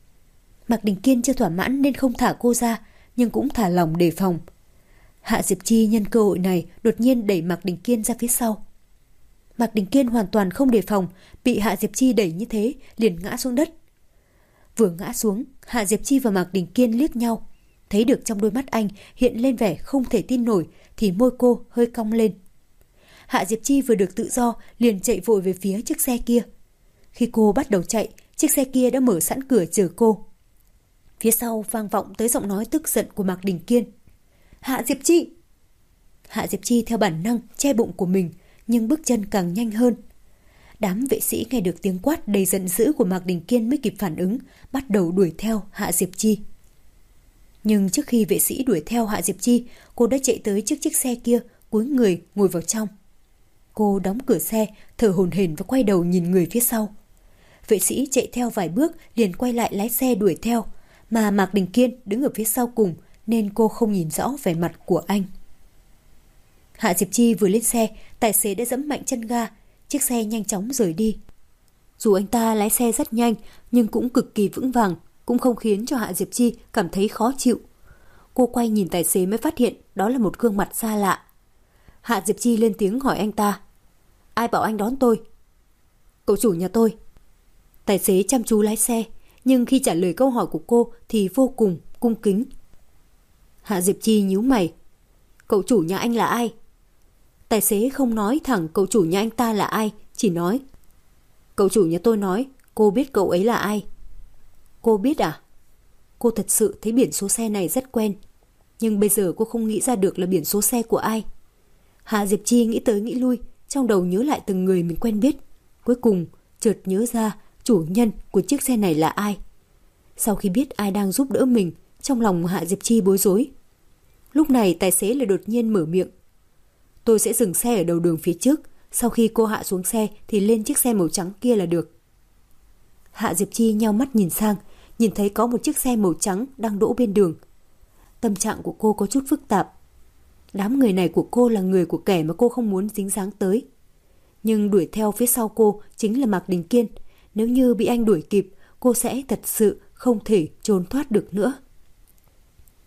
Speaker 1: Mạc Đình Kiên chưa thỏa mãn nên không thả cô ra, nhưng cũng thả lòng đề phòng. Hạ Diệp Chi nhân cơ hội này đột nhiên đẩy Mạc Đình Kiên ra phía sau. Mạc Đình Kiên hoàn toàn không đề phòng, bị Hạ Diệp Chi đẩy như thế liền ngã xuống đất. Vừa ngã xuống, Hạ Diệp Chi và Mạc Đình Kiên liếc nhau, thấy được trong đôi mắt anh hiện lên vẻ không thể tin nổi, thì môi cô hơi cong lên. Hạ Diệp Chi vừa được tự do liền chạy vội về phía chiếc xe kia. Khi cô bắt đầu chạy, chiếc xe kia đã mở sẵn cửa chờ cô. Phía sau vang vọng tới giọng nói tức giận của Mạc Đình Kiên. Hạ Diệp Chi! Hạ Diệp Chi theo bản năng che bụng của mình, nhưng bước chân càng nhanh hơn. Đám vệ sĩ nghe được tiếng quát đầy giận dữ của Mạc Đình Kiên mới kịp phản ứng, bắt đầu đuổi theo Hạ Diệp Chi. Nhưng trước khi vệ sĩ đuổi theo Hạ Diệp Chi, cô đã chạy tới trước chiếc xe kia, cúi người ngồi vào trong. Cô đóng cửa xe, thở hổn hển và quay đầu nhìn người phía sau. Vệ sĩ chạy theo vài bước liền quay lại lái xe đuổi theo, mà Mạc Đình Kiên đứng ở phía sau cùng nên cô không nhìn rõ vẻ mặt của anh. Hạ Diệp Chi vừa lên xe, tài xế đã giẫm mạnh chân ga, chiếc xe nhanh chóng rời đi. Dù anh ta lái xe rất nhanh nhưng cũng cực kỳ vững vàng, cũng không khiến cho Hạ Diệp Chi cảm thấy khó chịu. Cô quay nhìn tài xế mới phát hiện đó là một gương mặt xa lạ. Hạ Diệp Chi lên tiếng hỏi anh ta. Ai bảo anh đón tôi? Cậu chủ nhà tôi. Tài xế chăm chú lái xe, nhưng khi trả lời câu hỏi của cô thì vô cùng cung kính. Hạ Diệp Chi nhíu mày. Cậu chủ nhà anh là ai? Tài xế không nói thẳng cậu chủ nhà anh ta là ai, chỉ nói. Cậu chủ nhà tôi nói cô biết cậu ấy là ai. Cô biết à? Cô thật sự thấy biển số xe này rất quen, nhưng bây giờ cô không nghĩ ra được là biển số xe của ai. Hạ Diệp Chi nghĩ tới nghĩ lui, trong đầu nhớ lại từng người mình quen biết. Cuối cùng chợt nhớ ra chủ nhân của chiếc xe này là ai. Sau khi biết ai đang giúp đỡ mình, trong lòng Hạ Diệp Chi bối rối. Lúc này tài xế lại đột nhiên mở miệng. Tôi sẽ dừng xe ở đầu đường phía trước, sau khi cô hạ xuống xe thì lên chiếc xe màu trắng kia là được. Hạ Diệp Chi nheo mắt nhìn sang, nhìn thấy có một chiếc xe màu trắng đang đỗ bên đường. Tâm trạng của cô có chút phức tạp. Đám người này của cô là người của kẻ mà cô không muốn dính dáng tới. Nhưng đuổi theo phía sau cô chính là Mạc Đình Kiên. Nếu như bị anh đuổi kịp, cô sẽ thật sự không thể trốn thoát được nữa.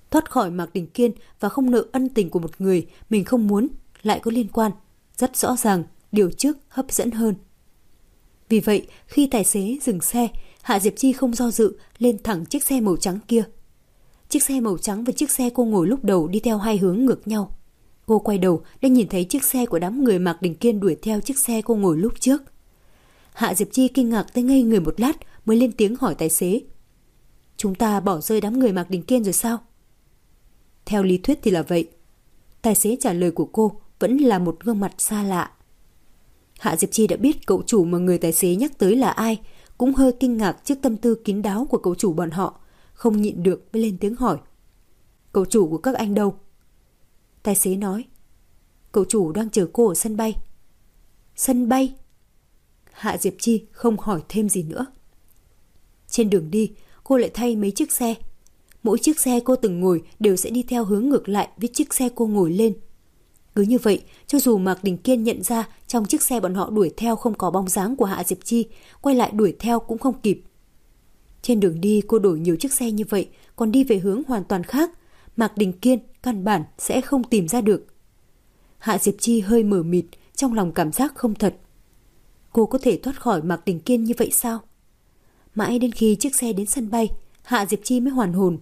Speaker 1: Thoát khỏi Mạc Đình Kiên và không nợ ân tình của một người mình không muốn lại có liên quan. Rất rõ ràng, điều trước hấp dẫn hơn. Vì vậy, khi tài xế dừng xe, Hạ Diệp Chi không do dự lên thẳng chiếc xe màu trắng kia. Chiếc xe màu trắng và chiếc xe cô ngồi lúc đầu đi theo hai hướng ngược nhau. Cô quay đầu đã nhìn thấy chiếc xe của đám người Mạc Đình Kiên đuổi theo chiếc xe cô ngồi lúc trước. Hạ Diệp Chi kinh ngạc tới ngây người một lát mới lên tiếng hỏi tài xế. Chúng ta bỏ rơi đám người Mạc Đình Kiên rồi sao? Theo lý thuyết thì là vậy. Tài xế trả lời của cô vẫn là một gương mặt xa lạ. Hạ Diệp Chi đã biết cậu chủ mà người tài xế nhắc tới là ai, cũng hơi kinh ngạc trước tâm tư kín đáo của cậu chủ bọn họ, không nhịn được mới lên tiếng hỏi. Cậu chủ của các anh đâu? Tài xế nói. Cậu chủ đang chờ cô ở sân bay. Sân bay? Hạ Diệp Chi không hỏi thêm gì nữa. Trên đường đi, cô lại thay mấy chiếc xe. Mỗi chiếc xe cô từng ngồi đều sẽ đi theo hướng ngược lại với chiếc xe cô ngồi lên. Cứ như vậy, cho dù Mạc Đình Kiên nhận ra trong chiếc xe bọn họ đuổi theo không có bóng dáng của Hạ Diệp Chi, quay lại đuổi theo cũng không kịp. Trên đường đi cô đổi nhiều chiếc xe như vậy, còn đi về hướng hoàn toàn khác. Mạc Đình Kiên căn bản sẽ không tìm ra được. Hạ Diệp Chi hơi mờ mịt, trong lòng cảm giác không thật. Cô có thể thoát khỏi Mạc Đình Kiên như vậy sao? Mãi đến khi chiếc xe đến sân bay, Hạ Diệp Chi mới hoàn hồn.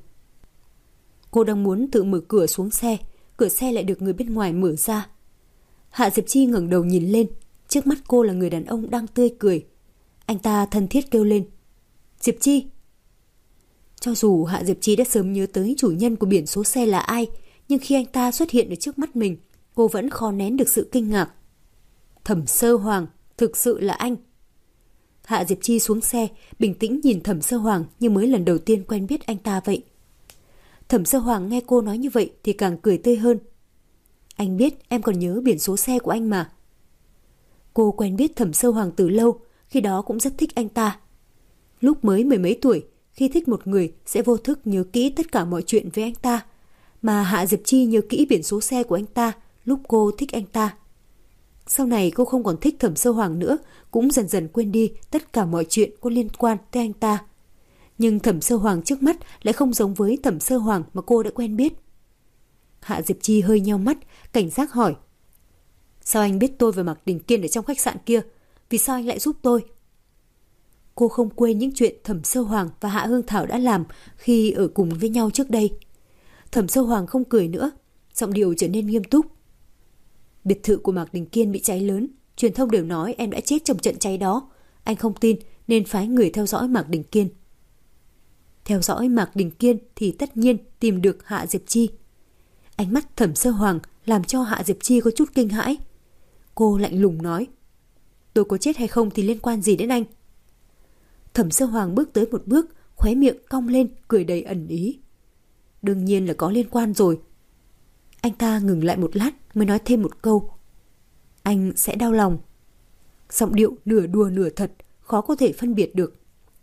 Speaker 1: Cô đang muốn tự mở cửa xuống xe, cửa xe lại được người bên ngoài mở ra. Hạ Diệp Chi ngẩng đầu nhìn lên, trước mắt cô là người đàn ông đang tươi cười. Anh ta thân thiết kêu lên. Diệp Chi! Cho dù Hạ Diệp Chi đã sớm nhớ tới chủ nhân của biển số xe là ai, nhưng khi anh ta xuất hiện ở trước mắt mình, cô vẫn khó nén được sự kinh ngạc. Thẩm Sơ Hoàng, thực sự là anh. Hạ Diệp Chi xuống xe, bình tĩnh nhìn Thẩm Sơ Hoàng như mới lần đầu tiên quen biết anh ta vậy. Thẩm Sơ Hoàng nghe cô nói như vậy thì càng cười tươi hơn. Anh biết em còn nhớ biển số xe của anh mà. Cô quen biết Thẩm Sơ Hoàng từ lâu, khi đó cũng rất thích anh ta. Lúc mới mười mấy tuổi, khi thích một người sẽ vô thức nhớ kỹ tất cả mọi chuyện với anh ta. Mà Hạ Diệp Chi nhớ kỹ biển số xe của anh ta lúc cô thích anh ta. Sau này cô không còn thích Thẩm Sơ Hoàng nữa, cũng dần dần quên đi tất cả mọi chuyện có liên quan tới anh ta. Nhưng Thẩm Sơ Hoàng trước mắt lại không giống với Thẩm Sơ Hoàng mà cô đã quen biết. Hạ Diệp Chi hơi nheo mắt, cảnh giác hỏi. Sao anh biết tôi và Mạc Đình Kiên ở trong khách sạn kia? Vì sao anh lại giúp tôi? Cô không quên những chuyện Thẩm Sơ Hoàng và Hạ Hương Thảo đã làm khi ở cùng với nhau trước đây. Thẩm Sơ Hoàng không cười nữa, giọng điệu trở nên nghiêm túc. Biệt thự của Mạc Đình Kiên bị cháy lớn, truyền thông đều nói em đã chết trong trận cháy đó. Anh không tin nên phái người theo dõi Mạc Đình Kiên. Theo dõi Mạc Đình Kiên thì tất nhiên tìm được Hạ Diệp Chi. Ánh mắt Thẩm Sơ Hoàng làm cho Hạ Diệp Chi có chút kinh hãi. Cô lạnh lùng nói. Tôi có chết hay không thì liên quan gì đến anh? Thẩm Sơ Hoàng bước tới một bước, khóe miệng cong lên, cười đầy ẩn ý. Đương nhiên là có liên quan rồi. Anh ta ngừng lại một lát mới nói thêm một câu. Anh sẽ đau lòng. Giọng điệu nửa đùa nửa thật, khó có thể phân biệt được.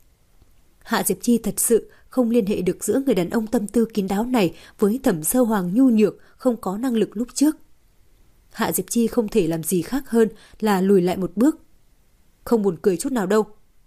Speaker 1: Hạ Diệp Chi thật sự không liên hệ được giữa người đàn ông tâm tư kín đáo này với Thẩm Sơ Hoàng nhu nhược, không có năng lực lúc trước. Hạ Diệp Chi không thể làm gì khác hơn là lùi lại một bước. Không buồn cười chút nào đâu.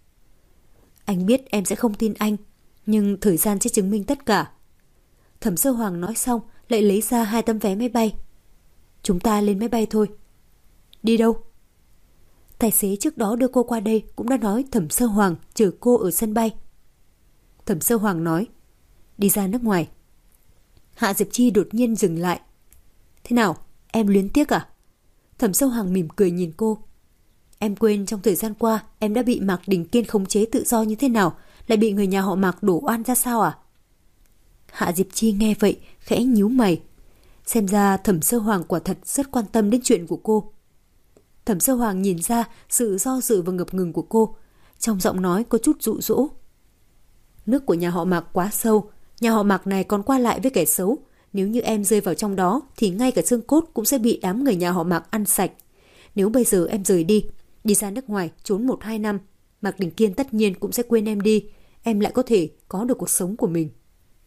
Speaker 1: Anh biết em sẽ không tin anh, nhưng thời gian sẽ chứng minh tất cả. Thẩm Sơ Hoàng nói xong lại lấy ra 2 tấm vé máy bay. Chúng ta lên máy bay thôi. Đi đâu? Tài xế trước đó đưa cô qua đây cũng đã nói Thẩm Sơ Hoàng chờ cô ở sân bay. Thẩm Sơ Hoàng nói. Đi ra nước ngoài. Hạ Diệp Chi đột nhiên dừng lại. Thế nào? Em luyến tiếc à? Thẩm Sơ Hoàng mỉm cười nhìn cô. Em quên trong thời gian qua em đã bị Mạc Đình Kiên khống chế tự do như thế nào, lại bị người nhà họ Mạc đổ oan ra sao à? Hạ Diệp Chi nghe vậy khẽ nhíu mày. Xem ra Thẩm Sơ Hoàng quả thật rất quan tâm đến chuyện của cô. Thẩm Sơ Hoàng nhìn ra sự do dự và ngập ngừng của cô, trong giọng nói có chút dụ dỗ. Nước của nhà họ Mạc quá sâu, nhà họ Mạc này còn qua lại với kẻ xấu. Nếu như em rơi vào trong đó thì ngay cả xương cốt cũng sẽ bị đám người nhà họ Mạc ăn sạch. Nếu bây giờ em rời đi ra nước ngoài trốn 1-2 năm, Mạc Đình Kiên tất nhiên cũng sẽ quên em đi, em lại có thể có được cuộc sống của mình.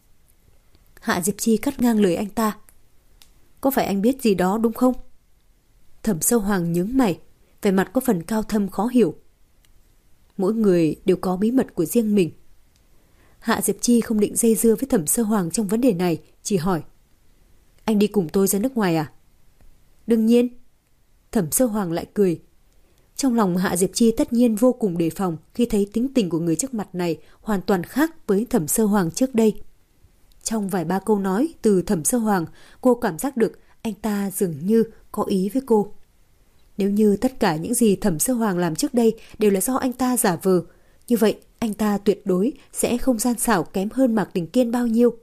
Speaker 1: Hạ Diệp Chi cắt ngang lời anh ta. Có phải anh biết gì đó đúng không? Thẩm Sơ Hoàng nhướng mày, vẻ mặt có phần cao thâm khó hiểu. Mỗi người đều có bí mật của riêng mình. Hạ Diệp Chi không định dây dưa với Thẩm Sơ Hoàng trong vấn đề này, chỉ hỏi. Anh đi cùng tôi ra nước ngoài à? Đương nhiên. Thẩm Sơ Hoàng lại cười. Trong lòng Hạ Diệp Chi tất nhiên vô cùng đề phòng khi thấy tính tình của người trước mặt này hoàn toàn khác với Thẩm Sơ Hoàng trước đây. Trong vài ba câu nói từ Thẩm Sơ Hoàng, cô cảm giác được anh ta dường như có ý với cô. Nếu như tất cả những gì Thẩm Sơ Hoàng làm trước đây đều là do anh ta giả vờ, như vậy anh ta tuyệt đối sẽ không gian xảo kém hơn Mạc Đình Kiên bao nhiêu.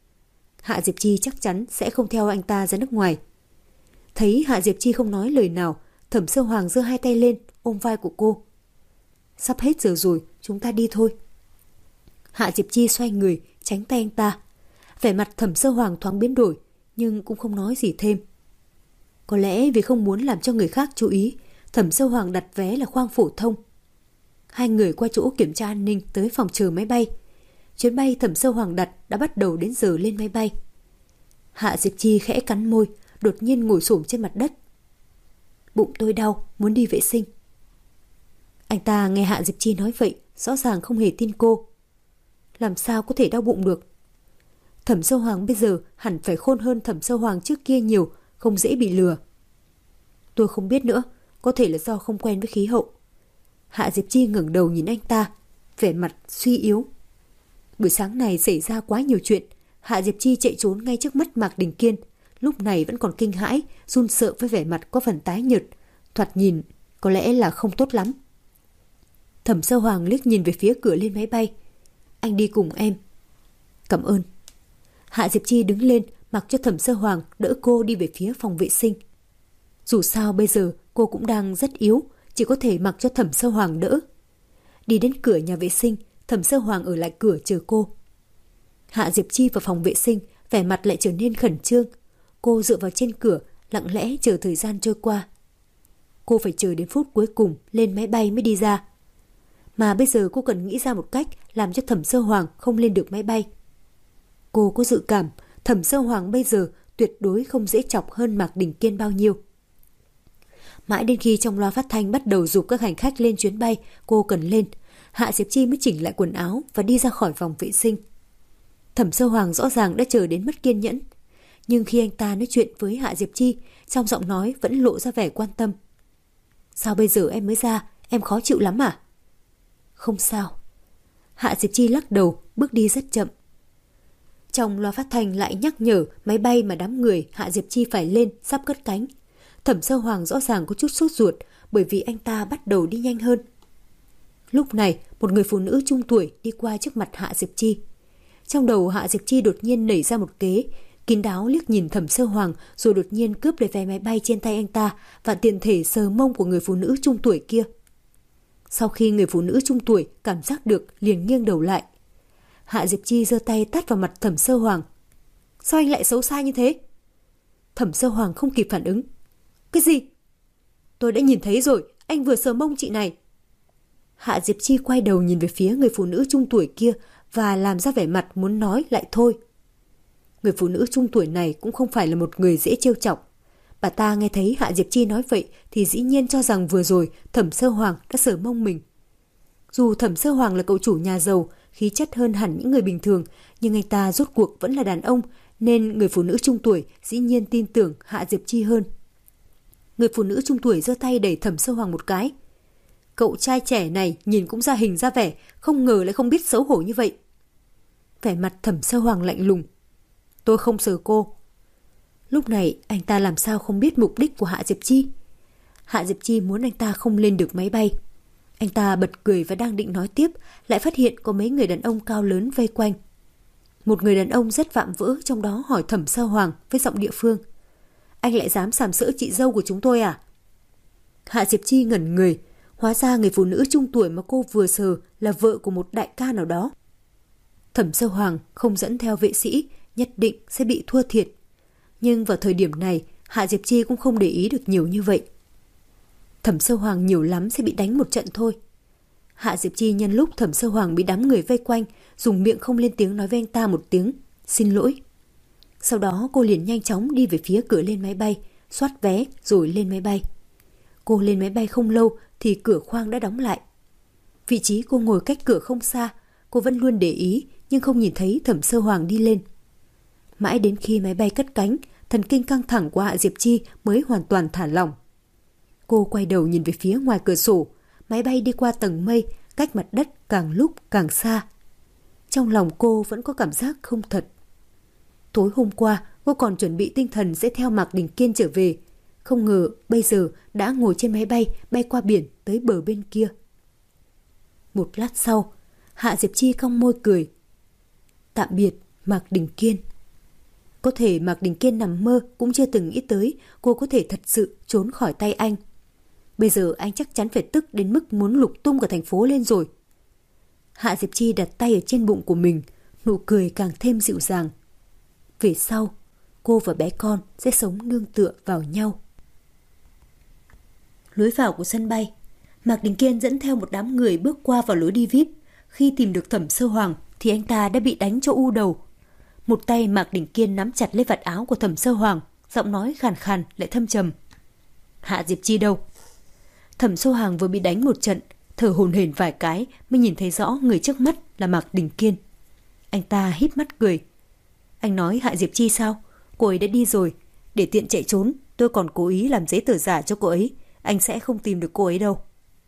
Speaker 1: Hạ Diệp Chi chắc chắn sẽ không theo anh ta ra nước ngoài. Thấy Hạ Diệp Chi không nói lời nào, Thẩm Sơ Hoàng giơ hai tay lên ôm vai của cô. Sắp hết giờ rồi, chúng ta đi thôi. Hạ Diệp Chi xoay người tránh tay anh ta. Vẻ mặt Thẩm Sơ Hoàng thoáng biến đổi, nhưng cũng không nói gì thêm. Có lẽ vì không muốn làm cho người khác chú ý, Thẩm Sơ Hoàng đặt vé là khoang phổ thông. Hai người qua chỗ kiểm tra an ninh tới phòng chờ máy bay. Chuyến bay Thẩm Sơ Hoàng đặt đã bắt đầu đến giờ lên máy bay. Hạ Diệp Chi khẽ cắn môi, đột nhiên ngồi xổm trên mặt đất. Bụng tôi đau, muốn đi vệ sinh. Anh ta nghe Hạ Diệp Chi nói vậy, rõ ràng không hề tin cô. Làm sao có thể đau bụng được? Thẩm Sơ Hoàng bây giờ hẳn phải khôn hơn Thẩm Sơ Hoàng trước kia nhiều, không dễ bị lừa. Tôi không biết nữa, có thể là do không quen với khí hậu. Hạ Diệp Chi ngẩng đầu nhìn anh ta, vẻ mặt suy yếu. Buổi sáng này xảy ra quá nhiều chuyện, Hạ Diệp Chi chạy trốn ngay trước mắt Mạc Đình Kiên, lúc này vẫn còn kinh hãi, run sợ với vẻ mặt có phần tái nhợt, thoạt nhìn có lẽ là không tốt lắm. Thẩm Sơ Hoàng liếc nhìn về phía cửa lên máy bay. Anh đi cùng em. Cảm ơn. Hạ Diệp Chi đứng lên, mặc cho Thẩm Sơ Hoàng đỡ cô đi về phía phòng vệ sinh. Dù sao bây giờ cô cũng đang rất yếu, chỉ có thể mặc cho Thẩm Sơ Hoàng đỡ. Đi đến cửa nhà vệ sinh, Thẩm Sơ Hoàng ở lại cửa chờ cô. Hạ Diệp Chi vào phòng vệ sinh, vẻ mặt lại trở nên khẩn trương. Cô dựa vào trên cửa, lặng lẽ chờ thời gian trôi qua. Cô phải chờ đến phút cuối cùng lên máy bay mới đi ra. Mà bây giờ cô cần nghĩ ra một cách làm cho Thẩm Sơ Hoàng không lên được máy bay. Cô có dự cảm Thẩm Sơ Hoàng bây giờ tuyệt đối không dễ chọc hơn Mạc Đình Kiên bao nhiêu. Mãi đến khi trong loa phát thanh bắt đầu giục các hành khách lên chuyến bay cô cần lên, Hạ Diệp Chi mới chỉnh lại quần áo và đi ra khỏi phòng vệ sinh. Thẩm Sơ Hoàng rõ ràng đã chờ đến mất kiên nhẫn, nhưng khi anh ta nói chuyện với Hạ Diệp Chi, trong giọng nói vẫn lộ ra vẻ quan tâm. Sao bây giờ em mới ra, em khó chịu lắm à? Không sao. Hạ Diệp Chi lắc đầu, bước đi rất chậm. Trong loa phát thanh lại nhắc nhở máy bay mà đám người Hạ Diệp Chi phải lên sắp cất cánh. Thẩm Sơ Hoàng rõ ràng có chút sốt ruột bởi vì anh ta bắt đầu đi nhanh hơn. Lúc này, một người phụ nữ trung tuổi đi qua trước mặt Hạ Diệp Chi. Trong đầu Hạ Diệp Chi đột nhiên nảy ra một kế, kín đáo liếc nhìn Thẩm Sơ Hoàng rồi đột nhiên cướp lấy vé máy bay trên tay anh ta và tiện thể sờ mông của người phụ nữ trung tuổi kia. Sau khi người phụ nữ trung tuổi cảm giác được liền nghiêng đầu lại. Hạ Diệp Chi giơ tay tát vào mặt Thẩm Sơ Hoàng. Sao anh lại xấu xa như thế? Thẩm Sơ Hoàng không kịp phản ứng. Cái gì? Tôi đã nhìn thấy rồi, anh vừa sờ mông chị này. Hạ Diệp Chi quay đầu nhìn về phía người phụ nữ trung tuổi kia và làm ra vẻ mặt muốn nói lại thôi. Người phụ nữ trung tuổi này cũng không phải là một người dễ trêu chọc. Bà ta nghe thấy Hạ Diệp Chi nói vậy thì dĩ nhiên cho rằng vừa rồi Thẩm Sơ Hoàng đã sờ mông mình. Dù Thẩm Sơ Hoàng là cậu chủ nhà giàu, khí chất hơn hẳn những người bình thường, nhưng anh ta rốt cuộc vẫn là đàn ông, nên người phụ nữ trung tuổi dĩ nhiên tin tưởng Hạ Diệp Chi hơn. Người phụ nữ trung tuổi giơ tay đẩy Thẩm Sơ Hoàng một cái. Cậu trai trẻ này nhìn cũng ra hình ra vẻ, không ngờ lại không biết xấu hổ như vậy. Vẻ mặt Thẩm Sơ Hoàng lạnh lùng. Tôi không sờ cô. Lúc này anh ta làm sao không biết mục đích của Hạ Diệp Chi. Hạ Diệp Chi muốn anh ta không lên được máy bay. Anh ta bật cười và đang định nói tiếp, lại phát hiện có mấy người đàn ông cao lớn vây quanh. Một người đàn ông rất vạm vỡ trong đó hỏi Thẩm Sơ Hoàng với giọng địa phương. Anh lại dám sàm sỡ chị dâu của chúng tôi à? Hạ Diệp Chi ngẩn người. Hóa ra người phụ nữ trung tuổi mà cô vừa sờ là vợ của một đại ca nào đó. Thẩm Sơ Hoàng không dẫn theo vệ sĩ, nhất định sẽ bị thua thiệt. Nhưng vào thời điểm này, Hạ Diệp Chi cũng không để ý được nhiều như vậy. Thẩm Sơ Hoàng nhiều lắm sẽ bị đánh một trận thôi. Hạ Diệp Chi nhân lúc Thẩm Sơ Hoàng bị đám người vây quanh, dùng miệng không lên tiếng nói với anh ta một tiếng, xin lỗi. Sau đó cô liền nhanh chóng đi về phía cửa lên máy bay, soát vé rồi lên máy bay. Cô lên máy bay không lâu thì cửa khoang đã đóng lại. Vị trí cô ngồi cách cửa không xa, cô vẫn luôn để ý, nhưng không nhìn thấy Thẩm Sơ Hoàng đi lên. Mãi đến khi máy bay cất cánh, thần kinh căng thẳng của Hạ Diệp Chi mới hoàn toàn thả lỏng. Cô quay đầu nhìn về phía ngoài cửa sổ, máy bay đi qua tầng mây, cách mặt đất càng lúc càng xa. Trong lòng cô vẫn có cảm giác không thật. Tối hôm qua, cô còn chuẩn bị tinh thần sẽ theo Mạc Đình Kiên trở về. Không ngờ bây giờ đã ngồi trên máy bay bay qua biển tới bờ bên kia. Một lát sau, Hạ Diệp Chi cong môi cười. Tạm biệt, Mạc Đình Kiên. Có thể Mạc Đình Kiên nằm mơ cũng chưa từng nghĩ tới cô có thể thật sự trốn khỏi tay anh. Bây giờ anh chắc chắn phải tức đến mức muốn lục tung cả thành phố lên rồi. Hạ Diệp Chi đặt tay ở trên bụng của mình, nụ cười càng thêm dịu dàng. Về sau, cô và bé con sẽ sống nương tựa vào nhau. Lối vào của sân bay, Mạc Đình Kiên dẫn theo một đám người bước qua vào lối đi VIP. Khi tìm được Thẩm Sơ Hoàng thì anh ta đã bị đánh cho u đầu. Một tay Mạc Đình Kiên nắm chặt lấy vạt áo của Thẩm Sơ Hoàng, giọng nói khàn khàn lại thâm trầm. Hạ Diệp Chi đâu? Thẩm Sơ Hoàng vừa bị đánh một trận, thở hổn hển vài cái mới nhìn thấy rõ người trước mắt là Mạc Đình Kiên. Anh ta híp mắt cười. Anh nói Hạ Diệp Chi sao? Cô ấy đã đi rồi. Để tiện chạy trốn, tôi còn cố ý làm giấy tờ giả cho cô ấy. Anh sẽ không tìm được cô ấy đâu.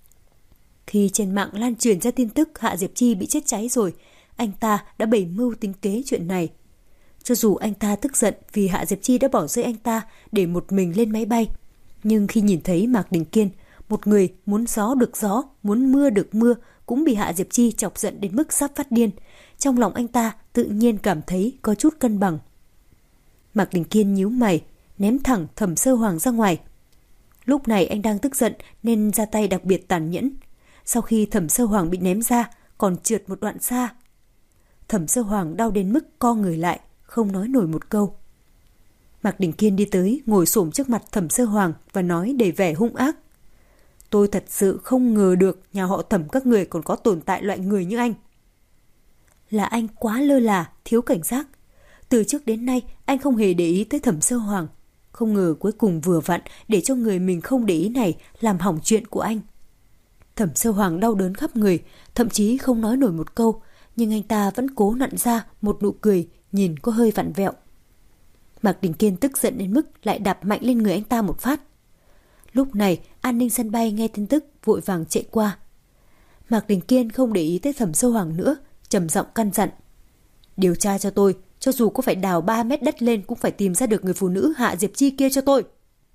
Speaker 1: Khi trên mạng lan truyền ra tin tức Hạ Diệp Chi bị chết cháy rồi, anh ta đã bày mưu tính kế chuyện này. Cho dù anh ta tức giận vì Hạ Diệp Chi đã bỏ rơi anh ta để một mình lên máy bay, nhưng khi nhìn thấy Mạc Đình Kiên, một người muốn gió được gió, muốn mưa được mưa, cũng bị Hạ Diệp Chi chọc giận đến mức sắp phát điên, trong lòng anh ta tự nhiên cảm thấy có chút cân bằng. Mạc Đình Kiên nhíu mày, ném thẳng Thẩm Sơ Hoàng ra ngoài. Lúc này anh đang tức giận nên ra tay đặc biệt tàn nhẫn. Sau khi Thẩm Sơ Hoàng bị ném ra, còn trượt một đoạn xa. Thẩm Sơ Hoàng đau đến mức co người lại, không nói nổi một câu. Mạc Đình Kiên đi tới, ngồi xổm trước mặt Thẩm Sơ Hoàng và nói đầy vẻ hung ác. Tôi thật sự không ngờ được nhà họ Thẩm các người còn có tồn tại loại người như anh. Là anh quá lơ là, thiếu cảnh giác. Từ trước đến nay anh không hề để ý tới Thẩm Sơ Hoàng. Không ngờ cuối cùng vừa vặn để cho người mình không để ý này làm hỏng chuyện của anh. Thẩm Sơ Hoàng đau đớn khắp người, thậm chí không nói nổi một câu, nhưng anh ta vẫn cố nặn ra một nụ cười nhìn có hơi vặn vẹo. Mạc Đình Kiên tức giận đến mức lại đạp mạnh lên người anh ta một phát. Lúc này an ninh sân bay nghe tin tức vội vàng chạy qua. Mạc Đình Kiên không để ý tới Thẩm Sơ Hoàng nữa, trầm giọng căn dặn. Điều tra cho tôi, cho dù có phải đào 3 mét đất lên cũng phải tìm ra được người phụ nữ Hạ Diệp Chi kia cho tôi.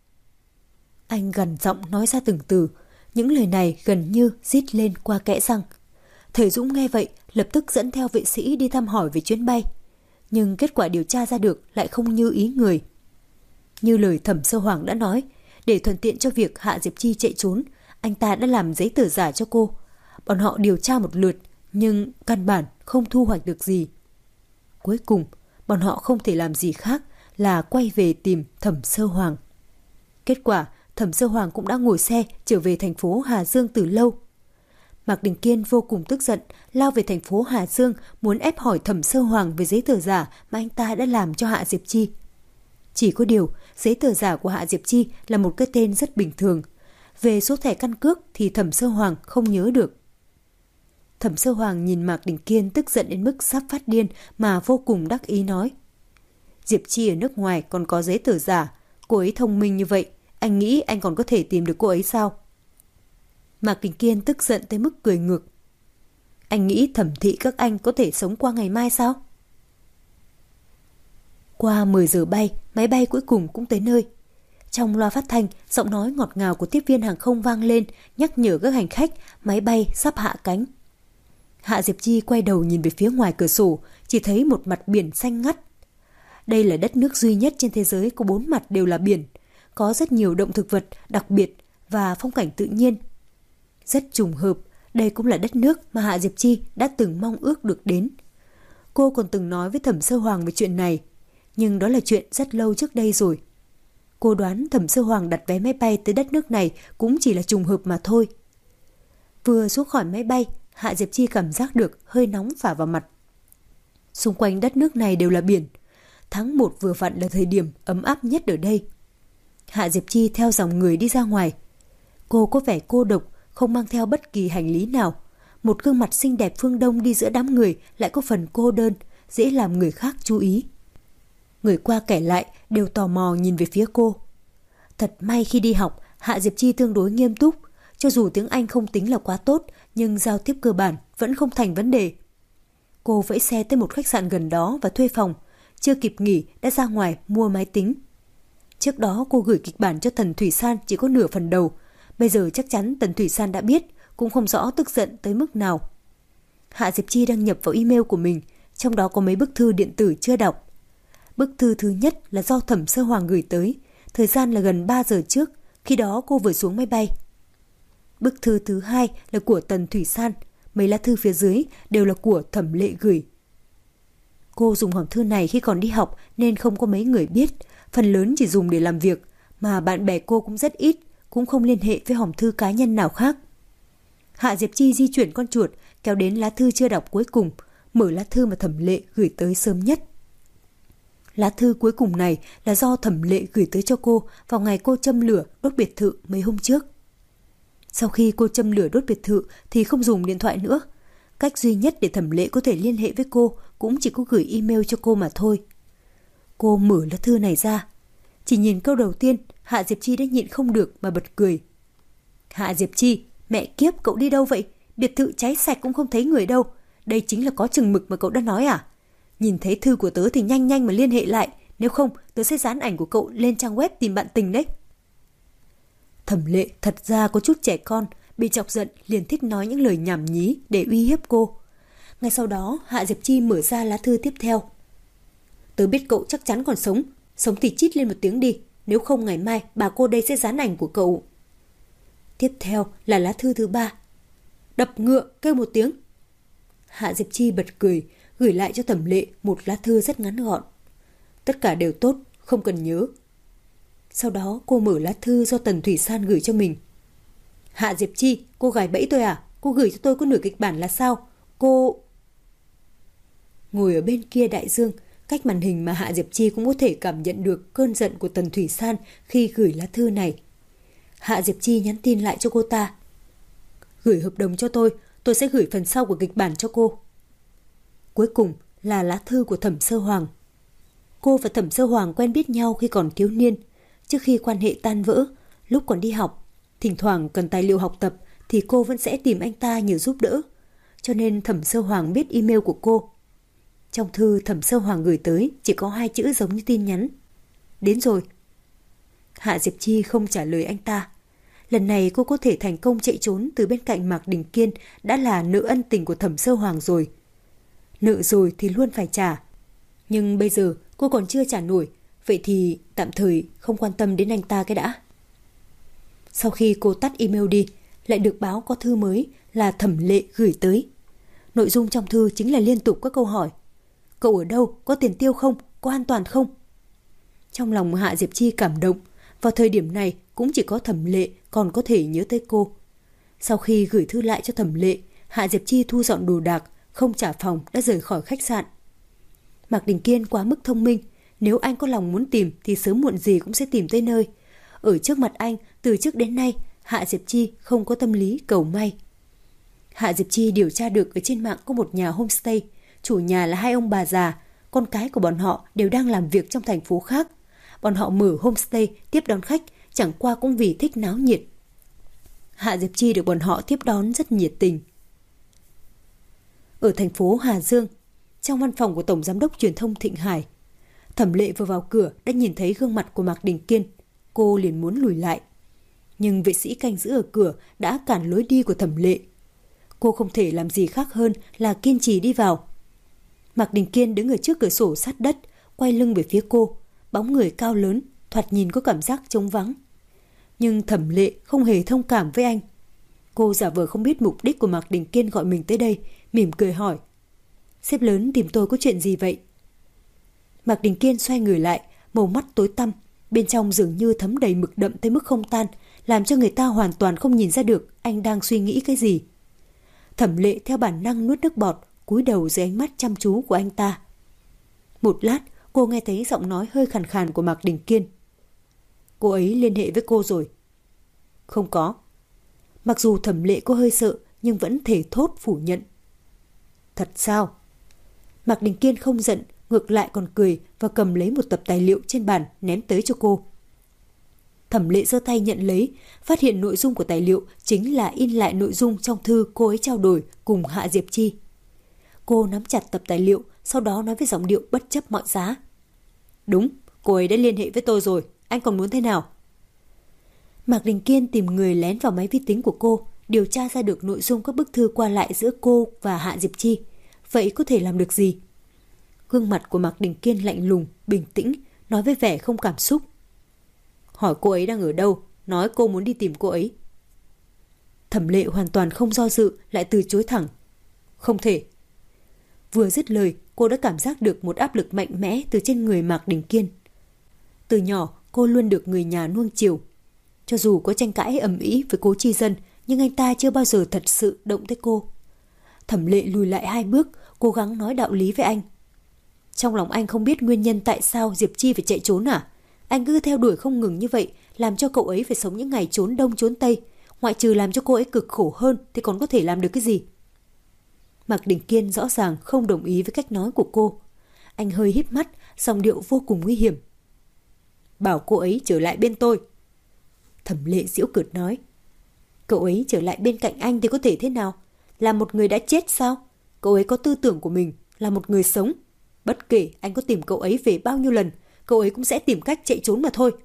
Speaker 1: Anh gằn giọng nói ra từng từ, những lời này gần như rít lên qua kẽ răng. Thầy Dũng nghe vậy lập tức dẫn theo vệ sĩ đi thăm hỏi về chuyến bay. Nhưng kết quả điều tra ra được lại không như ý người. Như lời Thẩm Sơ Hoàng đã nói, để thuận tiện cho việc Hạ Diệp Chi chạy trốn, anh ta đã làm giấy tờ giả cho cô. Bọn họ điều tra một lượt, nhưng căn bản không thu hoạch được gì. Cuối cùng, bọn họ không thể làm gì khác là quay về tìm Thẩm Sơ Hoàng. Kết quả, Thẩm Sơ Hoàng cũng đã ngồi xe trở về thành phố Hà Dương từ lâu. Mạc Đình Kiên vô cùng tức giận, lao về thành phố Hà Dương muốn ép hỏi Thẩm Sơ Hoàng về giấy tờ giả mà anh ta đã làm cho Hạ Diệp Chi. Chỉ có điều, giấy tờ giả của Hạ Diệp Chi là một cái tên rất bình thường. Về số thẻ căn cước thì Thẩm Sơ Hoàng không nhớ được. Thẩm Sơ Hoàng nhìn Mạc Đình Kiên tức giận đến mức sắp phát điên mà vô cùng đắc ý nói. Diệp Chi ở nước ngoài còn có giấy tờ giả, cô ấy thông minh như vậy, anh nghĩ anh còn có thể tìm được cô ấy sao? Mạc Đình Kiên tức giận tới mức cười ngược. Anh nghĩ Thẩm thị các anh có thể sống qua ngày mai sao? Qua 10 giờ bay, máy bay cuối cùng cũng tới nơi. Trong loa phát thanh, giọng nói ngọt ngào của tiếp viên hàng không vang lên, nhắc nhở các hành khách máy bay sắp hạ cánh. Hạ Diệp Chi quay đầu nhìn về phía ngoài cửa sổ, chỉ thấy một mặt biển xanh ngắt. Đây là đất nước duy nhất trên thế giới có 4 mặt đều là biển, có rất nhiều động thực vật đặc biệt và phong cảnh tự nhiên. Rất trùng hợp, đây cũng là đất nước mà Hạ Diệp Chi đã từng mong ước được đến. Cô còn từng nói với Thẩm Sơ Hoàng về chuyện này, nhưng đó là chuyện rất lâu trước đây rồi. Cô đoán Thẩm Sơ Hoàng đặt vé máy bay tới đất nước này cũng chỉ là trùng hợp mà thôi. Vừa xuống khỏi máy bay, Hạ Diệp Chi cảm giác được hơi nóng phả vào mặt. Xung quanh đất nước này đều là biển. Tháng 1 vừa vặn là thời điểm ấm áp nhất ở đây. Hạ Diệp Chi theo dòng người đi ra ngoài. Cô có vẻ cô độc, không mang theo bất kỳ hành lý nào. Một gương mặt xinh đẹp phương Đông đi giữa đám người lại có phần cô đơn, dễ làm người khác chú ý. Người qua kẻ lại đều tò mò nhìn về phía cô. Thật may khi đi học, Hạ Diệp Chi tương đối nghiêm túc. Cho dù tiếng Anh không tính là quá tốt, nhưng giao tiếp cơ bản vẫn không thành vấn đề. Cô vẫy xe tới một khách sạn gần đó và thuê phòng. Chưa kịp nghỉ đã ra ngoài mua máy tính. Trước đó cô gửi kịch bản cho Tần Thủy San chỉ có nửa phần đầu. Bây giờ chắc chắn Tần Thủy San đã biết, cũng không rõ tức giận tới mức nào. Hạ Diệp Chi đăng nhập vào email của mình, trong đó có mấy bức thư điện tử chưa đọc. Bức thư thứ nhất là do Thẩm Sơ Hoàng gửi tới, thời gian là gần 3 giờ trước, khi đó cô vừa xuống máy bay. Bức thư thứ hai là của Tần Thủy San, mấy lá thư phía dưới đều là của Thẩm Lệ gửi. Cô dùng hòm thư này khi còn đi học nên không có mấy người biết, phần lớn chỉ dùng để làm việc, mà bạn bè cô cũng rất ít, cũng không liên hệ với hòm thư cá nhân nào khác. Hạ Diệp Chi di chuyển con chuột, kéo đến lá thư chưa đọc cuối cùng, mở lá thư mà Thẩm Lệ gửi tới sớm nhất. Lá thư cuối cùng này là do Thẩm Lệ gửi tới cho cô vào ngày cô châm lửa đốt biệt thự mấy hôm trước. Sau khi cô châm lửa đốt biệt thự thì không dùng điện thoại nữa. Cách duy nhất để Thẩm Lệ có thể liên hệ với cô cũng chỉ có gửi email cho cô mà thôi. Cô mở lá thư này ra. Chỉ nhìn câu đầu tiên, Hạ Diệp Chi đã nhịn không được mà bật cười. Hạ Diệp Chi, mẹ kiếp, cậu đi đâu vậy? Biệt thự cháy sạch cũng không thấy người đâu. Đây chính là có chừng mực mà cậu đã nói à? Nhìn thấy thư của tớ thì nhanh nhanh mà liên hệ lại. Nếu không, tớ sẽ dán ảnh của cậu lên trang web tìm bạn tình đấy. Thẩm Lệ thật ra có chút trẻ con, bị chọc giận liền thích nói những lời nhảm nhí để uy hiếp cô. Ngay sau đó, Hạ Diệp Chi mở ra lá thư tiếp theo. Tớ biết cậu chắc chắn còn sống, sống thì chít lên một tiếng đi, nếu không ngày mai bà cô đây sẽ dán ảnh của cậu. Tiếp theo là lá thư thứ 3. Đập ngựa kêu một tiếng. Hạ Diệp Chi bật cười, gửi lại cho Thẩm Lệ một lá thư rất ngắn gọn. Tất cả đều tốt, không cần nhớ. Sau đó cô mở lá thư do Tần Thủy San gửi cho mình. Hạ Diệp Chi, cô gài bẫy tôi à? Cô gửi cho tôi có nửa kịch bản là sao? Cô... Ngồi ở bên kia đại dương, cách màn hình mà Hạ Diệp Chi cũng có thể cảm nhận được cơn giận của Tần Thủy San khi gửi lá thư này. Hạ Diệp Chi nhắn tin lại cho cô ta. Gửi hợp đồng cho tôi sẽ gửi phần sau của kịch bản cho cô. Cuối cùng là lá thư của Thẩm Sơ Hoàng. Cô và Thẩm Sơ Hoàng quen biết nhau khi còn thiếu niên. Trước khi quan hệ tan vỡ, lúc còn đi học, thỉnh thoảng cần tài liệu học tập thì cô vẫn sẽ tìm anh ta nhờ giúp đỡ. Cho nên Thẩm Sơ Hoàng biết email của cô. Trong thư Thẩm Sơ Hoàng gửi tới chỉ có 2 chữ giống như tin nhắn. Đến rồi. Hạ Diệp Chi không trả lời anh ta. Lần này cô có thể thành công chạy trốn từ bên cạnh Mạc Đình Kiên đã là nợ ân tình của Thẩm Sơ Hoàng rồi. Nợ rồi thì luôn phải trả. Nhưng bây giờ cô còn chưa trả nổi, vậy thì tạm thời không quan tâm đến anh ta cái đã. Sau khi cô tắt email đi, lại được báo có thư mới là Thẩm Lệ gửi tới. Nội dung trong thư chính là liên tục các câu hỏi. Cậu ở đâu? Có tiền tiêu không? Có an toàn không? Trong lòng Hạ Diệp Chi cảm động. Vào thời điểm này cũng chỉ có Thẩm Lệ còn có thể nhớ tới cô. Sau khi gửi thư lại cho Thẩm Lệ, Hạ Diệp Chi thu dọn đồ đạc, không trả phòng đã rời khỏi khách sạn. Mạc Đình Kiên quá mức thông minh. Nếu anh có lòng muốn tìm thì sớm muộn gì cũng sẽ tìm tới nơi. Ở trước mặt anh, từ trước đến nay, Hạ Diệp Chi không có tâm lý cầu may. Hạ Diệp Chi điều tra được ở trên mạng có một nhà homestay. Chủ nhà là 2 ông bà già. Con cái của bọn họ đều đang làm việc trong thành phố khác. Bọn họ mở homestay tiếp đón khách, chẳng qua cũng vì thích náo nhiệt. Hạ Diệp Chi được bọn họ tiếp đón rất nhiệt tình. Ở thành phố Hà Dương, trong văn phòng của Tổng Giám đốc Truyền thông Thịnh Hải, Thẩm Lệ vừa vào cửa đã nhìn thấy gương mặt của Mạc Đình Kiên. Cô liền muốn lùi lại. Nhưng vệ sĩ canh giữ ở cửa đã cản lối đi của Thẩm Lệ. Cô không thể làm gì khác hơn là kiên trì đi vào. Mạc Đình Kiên đứng ở trước cửa sổ sát đất, quay lưng về phía cô. Bóng người cao lớn, thoạt nhìn có cảm giác trống vắng. Nhưng Thẩm Lệ không hề thông cảm với anh. Cô giả vờ không biết mục đích của Mạc Đình Kiên gọi mình tới đây, mỉm cười hỏi. Sếp lớn tìm tôi có chuyện gì vậy? Mạc Đình Kiên xoay người lại, màu mắt tối tăm, bên trong dường như thấm đầy mực đậm tới mức không tan, làm cho người ta hoàn toàn không nhìn ra được anh đang suy nghĩ cái gì. Thẩm Lệ theo bản năng nuốt nước bọt, cúi đầu dưới ánh mắt chăm chú của anh ta. Một lát, cô nghe thấy giọng nói hơi khàn khàn của Mạc Đình Kiên. Cô ấy liên hệ với cô rồi. Không có. Mặc dù Thẩm Lệ có hơi sợ, nhưng vẫn thể thốt phủ nhận. Thật sao? Mạc Đình Kiên không giận, ngược lại còn cười và cầm lấy một tập tài liệu trên bàn ném tới cho cô. Thẩm Lệ giơ tay nhận lấy, phát hiện nội dung của tài liệu chính là in lại nội dung trong thư cô ấy trao đổi cùng Hạ Diệp Chi. Cô nắm chặt tập tài liệu, sau đó nói với giọng điệu bất chấp mọi giá. Đúng, cô ấy đã liên hệ với tôi rồi, anh còn muốn thế nào? Mạc Đình Kiên tìm người lén vào máy vi tính của cô, điều tra ra được nội dung các bức thư qua lại giữa cô và Hạ Diệp Chi. Vậy có thể làm được gì? Gương mặt của Mạc Đình Kiên lạnh lùng, bình tĩnh, nói với vẻ không cảm xúc. Hỏi cô ấy đang ở đâu, nói cô muốn đi tìm cô ấy. Thẩm Lệ hoàn toàn không do dự, lại từ chối thẳng. Không thể. Vừa dứt lời, cô đã cảm giác được một áp lực mạnh mẽ từ trên người Mạc Đình Kiên. Từ nhỏ, cô luôn được người nhà nuông chiều. Cho dù có tranh cãi ầm ĩ với Cố Chi Dân, nhưng anh ta chưa bao giờ thật sự động tới cô. Thẩm Lệ lùi lại 2 bước, cố gắng nói đạo lý với anh. Trong lòng anh không biết nguyên nhân tại sao Diệp Chi phải chạy trốn à? Anh cứ theo đuổi không ngừng như vậy, làm cho cậu ấy phải sống những ngày trốn đông trốn tây. Ngoại trừ làm cho cô ấy cực khổ hơn thì còn có thể làm được cái gì? Mạc Đình Kiên rõ ràng không đồng ý với cách nói của cô. Anh hơi híp mắt, giọng điệu vô cùng nguy hiểm. Bảo cô ấy trở lại bên tôi. Thẩm Lệ giễu cợt nói. Cậu ấy trở lại bên cạnh anh thì có thể thế nào? Là một người đã chết sao? Cậu ấy có tư tưởng của mình, là một người sống. Bất kể anh có tìm cậu ấy về bao nhiêu lần, cậu ấy cũng sẽ tìm cách chạy trốn mà thôi.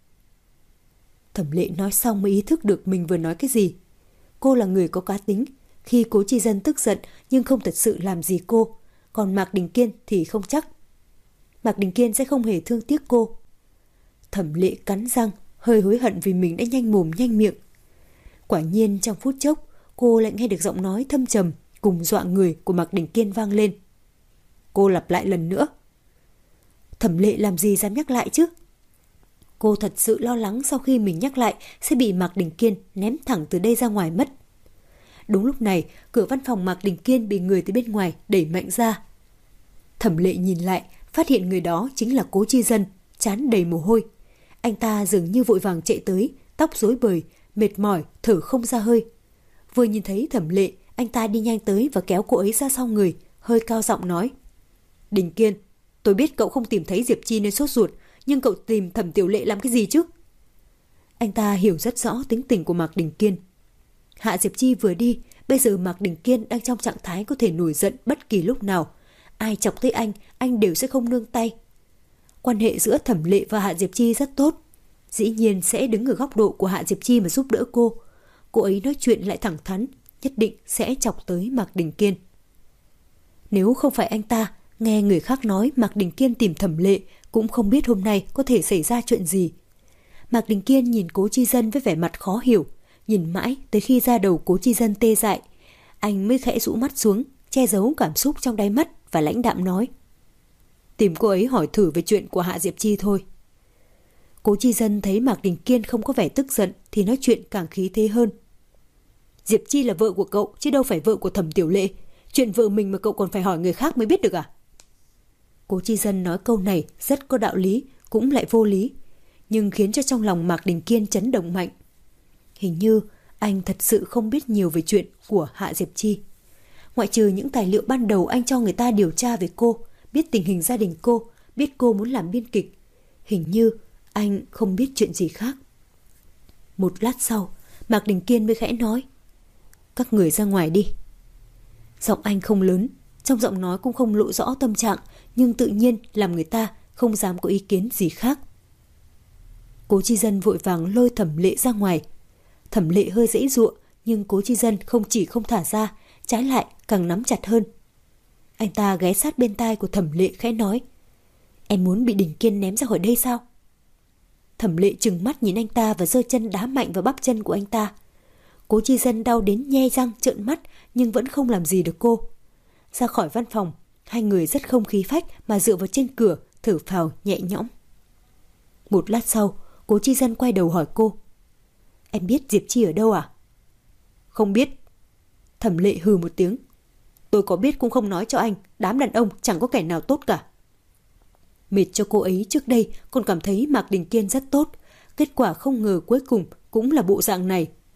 Speaker 1: Thẩm Lệ nói xong mới ý thức được mình vừa nói cái gì. Cô là người có cá tính. Khi Cố Chi Dân tức giận nhưng không thật sự làm gì cô. Còn Mạc Đình Kiên thì không chắc. Mạc Đình Kiên sẽ không hề thương tiếc cô. Thẩm Lệ cắn răng, hơi hối hận vì mình đã nhanh mồm nhanh miệng. Quả nhiên trong phút chốc, cô lại nghe được giọng nói thâm trầm cùng dọa người của Mạc Đình Kiên vang lên. Cô lặp lại lần nữa. Thẩm Lệ làm gì dám nhắc lại chứ? Cô thật sự lo lắng sau khi mình nhắc lại sẽ bị Mạc Đình Kiên ném thẳng từ đây ra ngoài mất. Đúng lúc này, cửa văn phòng Mạc Đình Kiên bị người từ bên ngoài đẩy mạnh ra. Thẩm Lệ nhìn lại, phát hiện người đó chính là Cố Chi Dân, trán đầy mồ hôi. Anh ta dường như vội vàng chạy tới, tóc rối bời, mệt mỏi, thở không ra hơi. Vừa nhìn thấy Thẩm Lệ, anh ta đi nhanh tới và kéo cô ấy ra sau người, hơi cao giọng nói. Đình Kiên, tôi biết cậu không tìm thấy Diệp Chi nên sốt ruột, nhưng cậu tìm Thẩm Tiểu Lệ làm cái gì chứ? Anh ta hiểu rất rõ tính tình của Mạc Đình Kiên. Hạ Diệp Chi vừa đi, bây giờ Mạc Đình Kiên đang trong trạng thái có thể nổi giận bất kỳ lúc nào. Ai chọc tới anh đều sẽ không nương tay. Quan hệ giữa Thẩm Lệ và Hạ Diệp Chi rất tốt. Dĩ nhiên sẽ đứng ở góc độ của Hạ Diệp Chi mà giúp đỡ cô. Cô ấy nói chuyện lại thẳng thắn, nhất định sẽ chọc tới Mạc Đình Kiên. Nếu không phải anh ta, nghe người khác nói Mạc Đình Kiên tìm Thẩm Lệ cũng không biết hôm nay có thể xảy ra chuyện gì. Mạc Đình Kiên nhìn Cố Chi Dân với vẻ mặt khó hiểu, nhìn mãi tới khi da đầu Cố Chi Dân tê dại. Anh mới khẽ rũ mắt xuống, che giấu cảm xúc trong đáy mắt và lãnh đạm nói. Tìm cô ấy hỏi thử về chuyện của Hạ Diệp Chi thôi. Cố Chi Dân thấy Mạc Đình Kiên không có vẻ tức giận thì nói chuyện càng khí thế hơn. Diệp Chi là vợ của cậu chứ đâu phải vợ của Thẩm Tiểu Lệ. Chuyện vợ mình mà cậu còn phải hỏi người khác mới biết được à? Cố Chi Dân nói câu này rất có đạo lý, cũng lại vô lý, nhưng khiến cho trong lòng Mạc Đình Kiên chấn động mạnh. Hình như anh thật sự không biết nhiều về chuyện của Hạ Diệp Chi. Ngoại trừ những tài liệu ban đầu anh cho người ta điều tra về cô, biết tình hình gia đình cô, biết cô muốn làm biên kịch. Hình như anh không biết chuyện gì khác. Một lát sau, Mạc Đình Kiên mới khẽ nói. Các người ra ngoài đi. Giọng anh không lớn, trong giọng nói cũng không lộ rõ tâm trạng, nhưng tự nhiên làm người ta không dám có ý kiến gì khác. Cố Chi Dân vội vàng lôi Thẩm Lệ ra ngoài. Thẩm Lệ hơi giãy giụa, nhưng Cố Chi Dân không chỉ không thả ra, trái lại càng nắm chặt hơn. Anh ta ghé sát bên tai của Thẩm Lệ khẽ nói. Em muốn bị Đình Kiên ném ra khỏi đây sao? Thẩm Lệ trừng mắt nhìn anh ta và giơ chân đá mạnh vào bắp chân của anh ta. Cố Chi Dân đau đến nhe răng trợn mắt nhưng vẫn không làm gì được cô. Ra khỏi văn phòng, hai người rất không khí phách mà dựa vào trên cửa, thở phào nhẹ nhõm. Một lát sau, Cố Chi Dân quay đầu hỏi cô. Em biết Diệp Chi ở đâu à? Không biết. Thẩm Lệ hừ một tiếng. Tôi có biết cũng không nói cho anh, đám đàn ông chẳng có kẻ nào tốt cả. Mệt cho cô ấy trước đây còn cảm thấy Mạc Đình Kiên rất tốt, kết quả không ngờ cuối cùng cũng là bộ dạng này.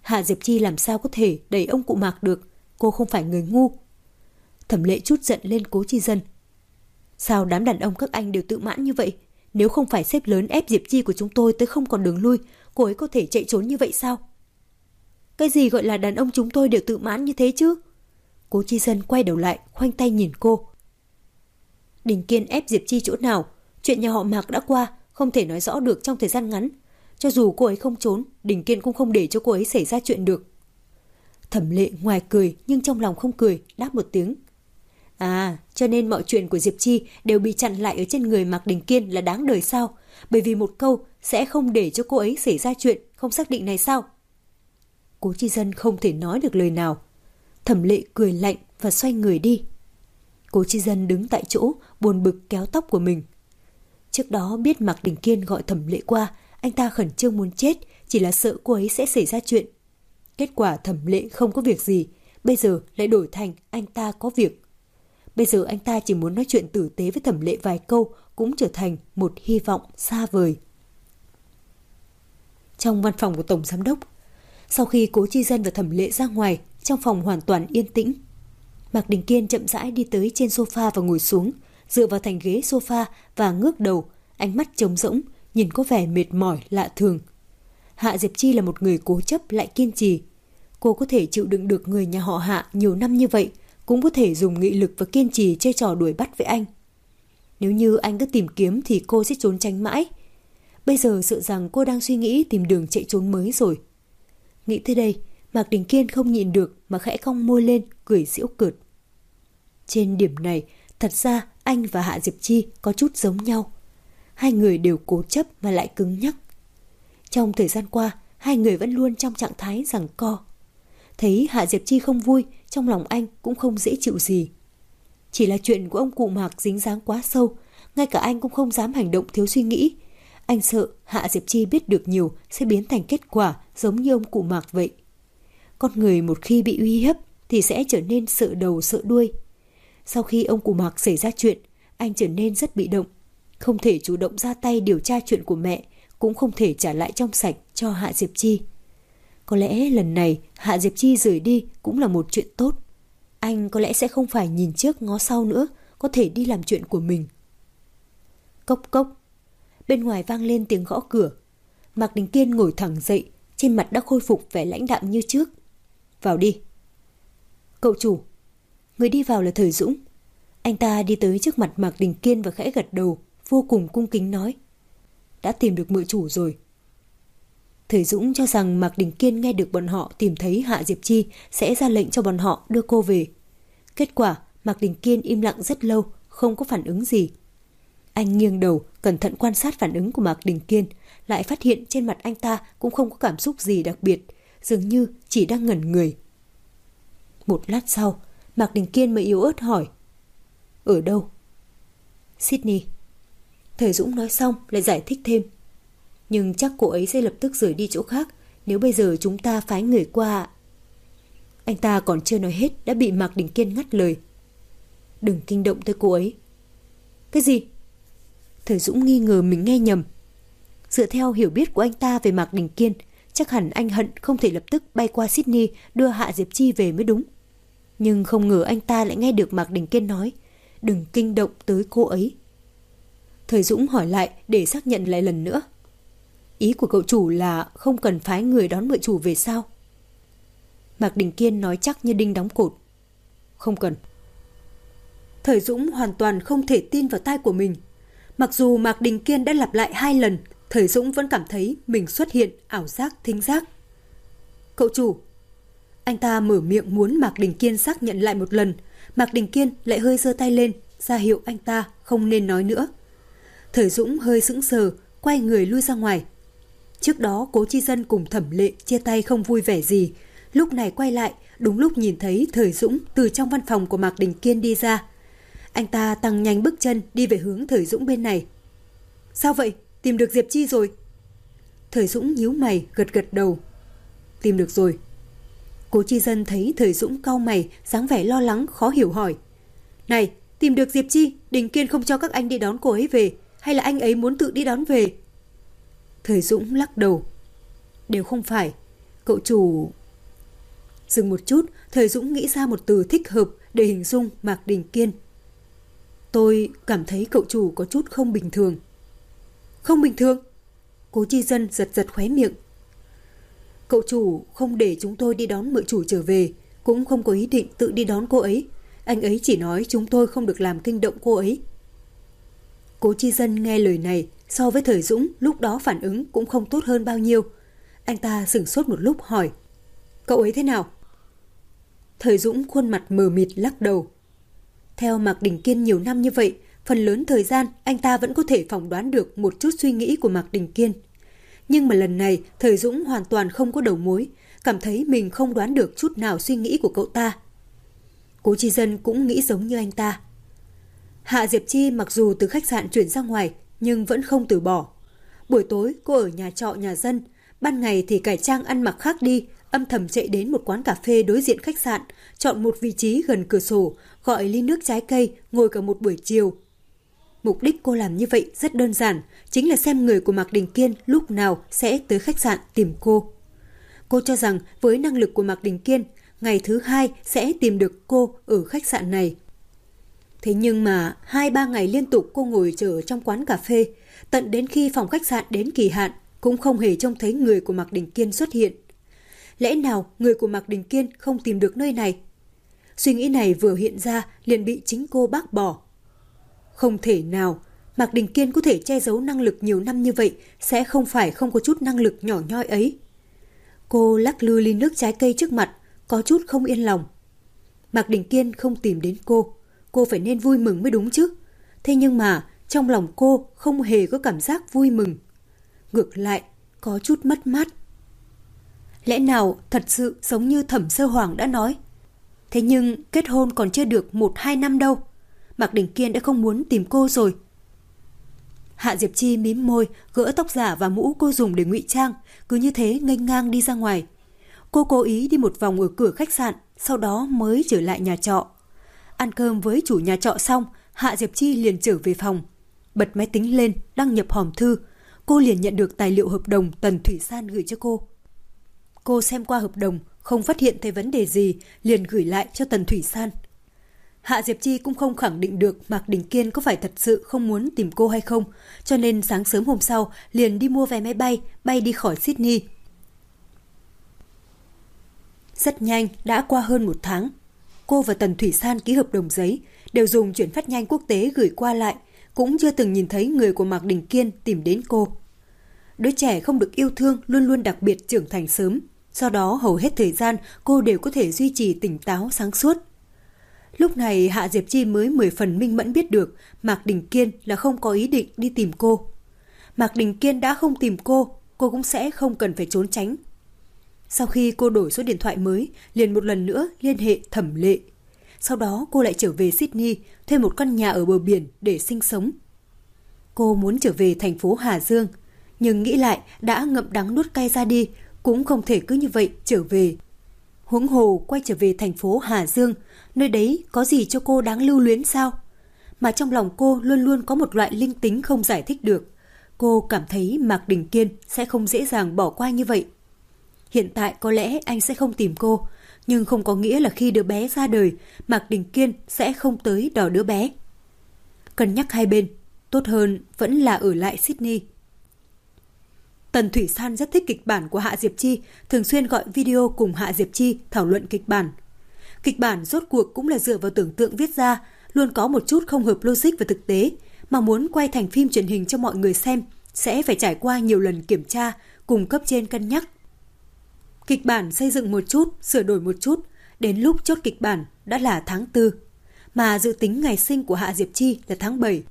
Speaker 1: Hạ Diệp Chi làm sao có thể đẩy ông cụ Mạc được, cô không phải người ngu. Thẩm Lệ trút giận lên Cố Chi Dân. Sao đám đàn ông các anh đều tự mãn như vậy? Nếu không phải sếp lớn ép Diệp Chi của chúng tôi tới không còn đường lui, cô ấy có thể chạy trốn như vậy sao? Cái gì gọi là đàn ông chúng tôi đều tự mãn như thế chứ? Cố Chi Dân quay đầu lại, khoanh tay nhìn cô. Đình Kiên ép Diệp Chi chỗ nào? Chuyện nhà họ Mạc đã qua, không thể nói rõ được trong thời gian ngắn. Cho dù cô ấy không trốn, Đình Kiên cũng không để cho cô ấy xảy ra chuyện được. Thẩm Lệ ngoài cười nhưng trong lòng không cười, đáp một tiếng. À, cho nên mọi chuyện của Diệp Chi đều bị chặn lại ở trên người Mạc Đình Kiên là đáng đời sao? Bởi vì một câu sẽ không để cho cô ấy xảy ra chuyện không xác định này sao? Cố Chi Dân không thể nói được lời nào. Thẩm Lệ cười lạnh và xoay người đi. Cố Chi Dân đứng tại chỗ, buồn bực kéo tóc của mình. Trước đó biết Mạc Đình Kiên gọi Thẩm Lệ qua, anh ta khẩn trương muốn chết, chỉ là sợ cô ấy sẽ xảy ra chuyện. Kết quả Thẩm Lệ không có việc gì, bây giờ lại đổi thành anh ta có việc. Bây giờ anh ta chỉ muốn nói chuyện tử tế với Thẩm Lệ vài câu cũng trở thành một hy vọng xa vời. Trong văn phòng của Tổng Giám đốc, sau khi Cố Chi Dân và Thẩm Lệ ra ngoài, trong phòng hoàn toàn yên tĩnh. Mạc Đình Kiên chậm rãi đi tới trên sofa và ngồi xuống, dựa vào thành ghế sofa và ngước đầu, ánh mắt trống rỗng, nhìn có vẻ mệt mỏi lạ thường. Hạ Diệp Chi là một người cố chấp lại kiên trì. Cô có thể chịu đựng được người nhà họ Hạ nhiều năm như vậy, cũng có thể dùng nghị lực và kiên trì chơi trò đuổi bắt với anh. Nếu như anh cứ tìm kiếm thì cô sẽ trốn tránh mãi. Bây giờ sợ rằng cô đang suy nghĩ tìm đường chạy trốn mới rồi. Nghĩ tới đây, Mạc Đình Kiên không nhịn được mà khẽ cong môi lên, cười giễu cợt. Trên điểm này, thật ra anh và Hạ Diệp Chi có chút giống nhau. Hai người đều cố chấp mà lại cứng nhắc. Trong thời gian qua, hai người vẫn luôn trong trạng thái giằng co. Thấy Hạ Diệp Chi không vui, trong lòng anh cũng không dễ chịu gì. Chỉ là chuyện của ông cụ Mạc dính dáng quá sâu, ngay cả anh cũng không dám hành động thiếu suy nghĩ. Anh sợ Hạ Diệp Chi biết được nhiều sẽ biến thành kết quả giống như ông cụ Mạc vậy. Con người một khi bị uy hiếp thì sẽ trở nên sợ đầu sợ đuôi. Sau khi ông cụ Mạc xảy ra chuyện, anh trở nên rất bị động. Không thể chủ động ra tay điều tra chuyện của mẹ, cũng không thể trả lại trong sạch cho Hạ Diệp Chi. Có lẽ lần này Hạ Diệp Chi rời đi cũng là một chuyện tốt. Anh có lẽ sẽ không phải nhìn trước ngó sau nữa, có thể đi làm chuyện của mình. Cốc cốc. Bên ngoài vang lên tiếng gõ cửa. Mạc Đình Kiên ngồi thẳng dậy, trên mặt đã khôi phục vẻ lãnh đạm như trước. Vào đi. Cậu chủ. Người đi vào là Thời Dũng. Anh ta đi tới trước mặt Mạc Đình Kiên và khẽ gật đầu, vô cùng cung kính nói. Đã tìm được mợ chủ rồi. Thời Dũng cho rằng Mạc Đình Kiên nghe được bọn họ tìm thấy Hạ Diệp Chi sẽ ra lệnh cho bọn họ đưa cô về. Kết quả Mạc Đình Kiên im lặng rất lâu, không có phản ứng gì. Anh nghiêng đầu, cẩn thận quan sát phản ứng của Mạc Đình Kiên, lại phát hiện trên mặt anh ta cũng không có cảm xúc gì đặc biệt, dường như chỉ đang ngẩn người. Một lát sau, Mạc Đình Kiên mới yếu ớt hỏi. Ở đâu? Sydney. Thời Dũng nói xong lại giải thích thêm. Nhưng chắc cô ấy sẽ lập tức rời đi chỗ khác nếu bây giờ chúng ta phái người qua. Anh ta còn chưa nói hết đã bị Mạc Đình Kiên ngắt lời. Đừng kinh động tới cô ấy. Cái gì? Thời Dũng nghi ngờ mình nghe nhầm. Dựa theo hiểu biết của anh ta về Mạc Đình Kiên, chắc hẳn anh hận không thể lập tức bay qua Sydney đưa Hạ Diệp Chi về mới đúng. Nhưng không ngờ anh ta lại nghe được Mạc Đình Kiên nói đừng kinh động tới cô ấy. Thời Dũng hỏi lại để xác nhận lại lần nữa. Ý của cậu chủ là không cần phái người đón mợ chủ về sao? Mạc Đình Kiên nói chắc như đinh đóng cột. Không cần. Thời Dũng hoàn toàn không thể tin vào tai của mình. Mặc dù Mạc Đình Kiên đã lặp lại 2 lần, Thời Dũng vẫn cảm thấy mình xuất hiện ảo giác thính giác. Cậu chủ. Anh ta mở miệng muốn Mạc Đình Kiên xác nhận lại một lần. Mạc Đình Kiên lại hơi giơ tay lên, ra hiệu anh ta không nên nói nữa. Thời Dũng hơi sững sờ, quay người lui ra ngoài. Trước đó Cố Chi Dân cùng Thẩm Lệ chia tay không vui vẻ gì. Lúc này quay lại, đúng lúc nhìn thấy Thời Dũng từ trong văn phòng của Mạc Đình Kiên đi ra. Anh ta tăng nhanh bước chân đi về hướng Thời Dũng bên này. Sao vậy? Tìm được Diệp Chi rồi? Thời Dũng nhíu mày, gật gật đầu. Tìm được rồi. Cố Chi Dân thấy Thời Dũng cau mày, dáng vẻ lo lắng, khó hiểu hỏi. Này, tìm được Diệp Chi, Đình Kiên không cho các anh đi đón cô ấy về, hay là anh ấy muốn tự đi đón về? Thời Dũng lắc đầu. Đều không phải. Cậu chủ... Dừng một chút, Thời Dũng nghĩ ra một từ thích hợp để hình dung Mạc Đình Kiên. Tôi cảm thấy cậu chủ có chút không bình thường. Không bình thường? Cố Chi Dân giật giật khóe miệng. Cậu chủ không để chúng tôi đi đón mợ chủ trở về, cũng không có ý định tự đi đón cô ấy. Anh ấy chỉ nói chúng tôi không được làm kinh động cô ấy. Cố Chi Dân nghe lời này, so với Thời Dũng lúc đó phản ứng cũng không tốt hơn bao nhiêu. Anh ta sửng sốt một lúc hỏi, cậu ấy thế nào? Thời Dũng khuôn mặt mờ mịt lắc đầu. Theo Mạc Đình Kiên nhiều năm như vậy, phần lớn thời gian anh ta vẫn có thể phỏng đoán được một chút suy nghĩ của Mạc Đình Kiên. Nhưng mà lần này Thời Dũng hoàn toàn không có đầu mối, cảm thấy mình không đoán được chút nào suy nghĩ của cậu ta. Cố Chi Dân cũng nghĩ giống như anh ta. Hạ Diệp Chi mặc dù từ khách sạn chuyển ra ngoài nhưng vẫn không từ bỏ. Buổi tối cô ở nhà trọ nhà dân, ban ngày thì cải trang ăn mặc khác đi, âm thầm chạy đến một quán cà phê đối diện khách sạn, chọn một vị trí gần cửa sổ, gọi ly nước trái cây, ngồi cả một buổi chiều. Mục đích cô làm như vậy rất đơn giản, chính là xem người của Mạc Đình Kiên lúc nào sẽ tới khách sạn tìm cô. Cô cho rằng với năng lực của Mạc Đình Kiên, ngày thứ 2 sẽ tìm được cô ở khách sạn này. Thế nhưng mà 2-3 ngày liên tục cô ngồi chờ trong quán cà phê, tận đến khi phòng khách sạn đến kỳ hạn cũng không hề trông thấy người của Mạc Đình Kiên xuất hiện. Lẽ nào người của Mạc Đình Kiên không tìm được nơi này? Suy nghĩ này vừa hiện ra liền bị chính cô bác bỏ. Không thể nào, Mạc Đình Kiên có thể che giấu năng lực nhiều năm như vậy sẽ không phải không có chút năng lực nhỏ nhoi ấy. Cô lắc lư ly nước trái cây trước mặt, có chút không yên lòng. Mạc Đình Kiên không tìm đến cô phải nên vui mừng mới đúng chứ. Thế nhưng mà trong lòng cô không hề có cảm giác vui mừng. Ngược lại, có chút mất mát. Lẽ nào thật sự giống như Thẩm Sơ Hoàng đã nói? Thế nhưng kết hôn còn chưa được 1-2 năm đâu. Mạc Đình Kiên đã không muốn tìm cô rồi. Hạ Diệp Chi mím môi, gỡ tóc giả và mũ cô dùng để ngụy trang, cứ như thế nghênh ngang đi ra ngoài. Cô cố ý đi một vòng ở cửa khách sạn, sau đó mới trở lại nhà trọ. Ăn cơm với chủ nhà trọ xong, Hạ Diệp Chi liền trở về phòng. Bật máy tính lên, đăng nhập hòm thư. Cô liền nhận được tài liệu hợp đồng Tần Thủy San gửi cho cô. Cô xem qua hợp đồng, không phát hiện thấy vấn đề gì, liền gửi lại cho Tần Thủy San. Hạ Diệp Chi cũng không khẳng định được Mạc Đình Kiên có phải thật sự không muốn tìm cô hay không, cho nên sáng sớm hôm sau liền đi mua vé máy bay, bay đi khỏi Sydney. Rất nhanh, đã qua hơn 1 tháng. Cô và Tần Thủy San ký hợp đồng giấy, đều dùng chuyển phát nhanh quốc tế gửi qua lại, cũng chưa từng nhìn thấy người của Mạc Đình Kiên tìm đến cô. Đứa trẻ không được yêu thương luôn luôn đặc biệt trưởng thành sớm, do đó hầu hết thời gian cô đều có thể duy trì tỉnh táo sáng suốt. Lúc này Hạ Diệp Chi mới 10 phần minh mẫn biết được Mạc Đình Kiên là không có ý định đi tìm cô. Mạc Đình Kiên đã không tìm cô cũng sẽ không cần phải trốn tránh. Sau khi cô đổi số điện thoại mới, liền một lần nữa liên hệ Thẩm Lệ. Sau đó cô lại trở về Sydney, thuê một căn nhà ở bờ biển để sinh sống. Cô muốn trở về thành phố Hà Dương, nhưng nghĩ lại đã ngậm đắng nuốt cay ra đi, cũng không thể cứ như vậy trở về. Huống hồ quay trở về thành phố Hà Dương, nơi đấy có gì cho cô đáng lưu luyến sao? Mà trong lòng cô luôn luôn có một loại linh tính không giải thích được. Cô cảm thấy Mạc Đình Kiên sẽ không dễ dàng bỏ qua như vậy. Hiện tại có lẽ anh sẽ không tìm cô, nhưng không có nghĩa là khi đứa bé ra đời, Mạc Đình Kiên sẽ không tới đòi đứa bé. Cân nhắc hai bên, tốt hơn vẫn là ở lại Sydney. Tần Thủy San rất thích kịch bản của Hạ Diệp Chi, thường xuyên gọi video cùng Hạ Diệp Chi thảo luận kịch bản. Kịch bản rốt cuộc cũng là dựa vào tưởng tượng viết ra, luôn có một chút không hợp logic và thực tế, mà muốn quay thành phim truyền hình cho mọi người xem, sẽ phải trải qua nhiều lần kiểm tra, cùng cấp trên cân nhắc. Kịch bản xây dựng một chút, sửa đổi một chút, đến lúc chốt kịch bản đã là tháng 4, mà dự tính ngày sinh của Hạ Diệp Chi là tháng 7.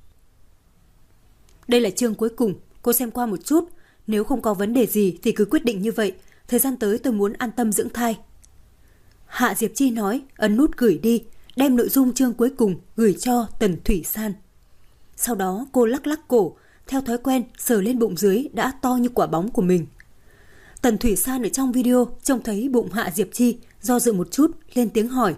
Speaker 1: Đây là chương cuối cùng, cô xem qua một chút, nếu không có vấn đề gì thì cứ quyết định như vậy, thời gian tới tôi muốn an tâm dưỡng thai. Hạ Diệp Chi nói, ấn nút gửi đi, đem nội dung chương cuối cùng gửi cho Tần Thủy San. Sau đó cô lắc lắc cổ, theo thói quen sờ lên bụng dưới đã to như quả bóng của mình. Tần Thủy San ở trong video trông thấy bụng Hạ Diệp Chi, do dự một chút, lên tiếng hỏi.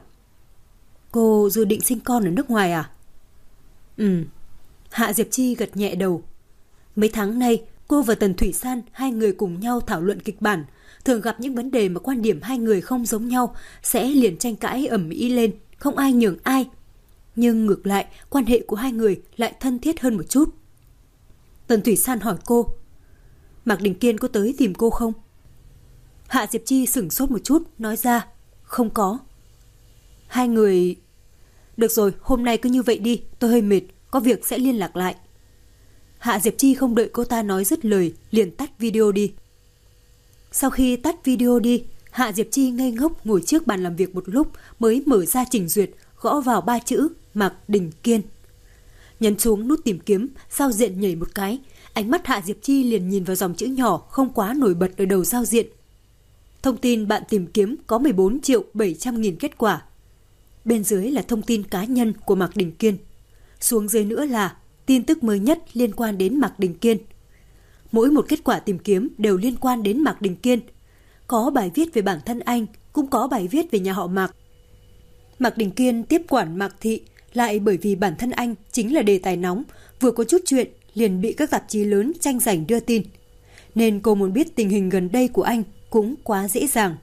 Speaker 1: Cô dự định sinh con ở nước ngoài à? Hạ Diệp Chi gật nhẹ đầu. Mấy tháng nay, Cô và Tần Thủy San, hai người cùng nhau thảo luận kịch bản. Thường gặp những vấn đề mà quan điểm hai người không giống nhau, sẽ liền tranh cãi ầm ĩ lên, không ai nhường ai. Nhưng ngược lại, quan hệ của hai người lại thân thiết hơn một chút. Tần Thủy San hỏi cô, Mạc Đình Kiên có tới tìm cô không? Hạ Diệp Chi sửng sốt một chút, nói ra, không có. Hai người... Được rồi, hôm nay cứ như vậy đi, tôi hơi mệt, có việc sẽ liên lạc lại. Hạ Diệp Chi không đợi cô ta nói dứt lời, liền tắt video đi. Sau khi tắt video đi, Hạ Diệp Chi ngây ngốc ngồi trước bàn làm việc một lúc mới mở ra trình duyệt, gõ vào 3 chữ Mạc Đình Kiên. Nhấn xuống nút tìm kiếm, giao diện nhảy một cái, ánh mắt Hạ Diệp Chi liền nhìn vào dòng chữ nhỏ không quá nổi bật ở đầu giao diện. Thông tin bạn tìm kiếm có 14.700.000 kết quả. Bên dưới là thông tin cá nhân của Mạc Đình Kiên. Xuống dưới nữa là tin tức mới nhất liên quan đến Mạc Đình Kiên. Mỗi một kết quả tìm kiếm đều liên quan đến Mạc Đình Kiên. Có bài viết về bản thân anh, cũng có bài viết về nhà họ Mạc. Mạc Đình Kiên tiếp quản Mạc Thị, lại bởi vì bản thân anh chính là đề tài nóng, vừa có chút chuyện liền bị các tạp chí lớn tranh giành đưa tin. Nên cô muốn biết tình hình gần đây của anh cũng quá dễ dàng.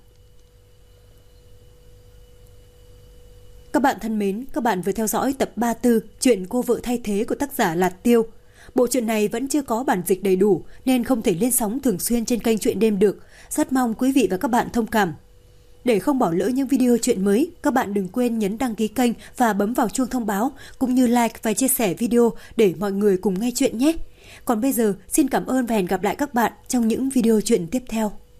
Speaker 1: Các bạn thân mến, các bạn vừa theo dõi tập 34 chuyện Cô vợ thay thế của tác giả Lạt Tiêu. Bộ truyện này vẫn chưa có bản dịch đầy đủ nên không thể lên sóng thường xuyên trên kênh Truyện Đêm được. Rất mong quý vị và các bạn thông cảm. Để không bỏ lỡ những video truyện mới, các bạn đừng quên nhấn đăng ký kênh và bấm vào chuông thông báo, cũng như like và chia sẻ video để mọi người cùng nghe chuyện nhé. Còn bây giờ, xin cảm ơn và hẹn gặp lại các bạn trong những video truyện tiếp theo.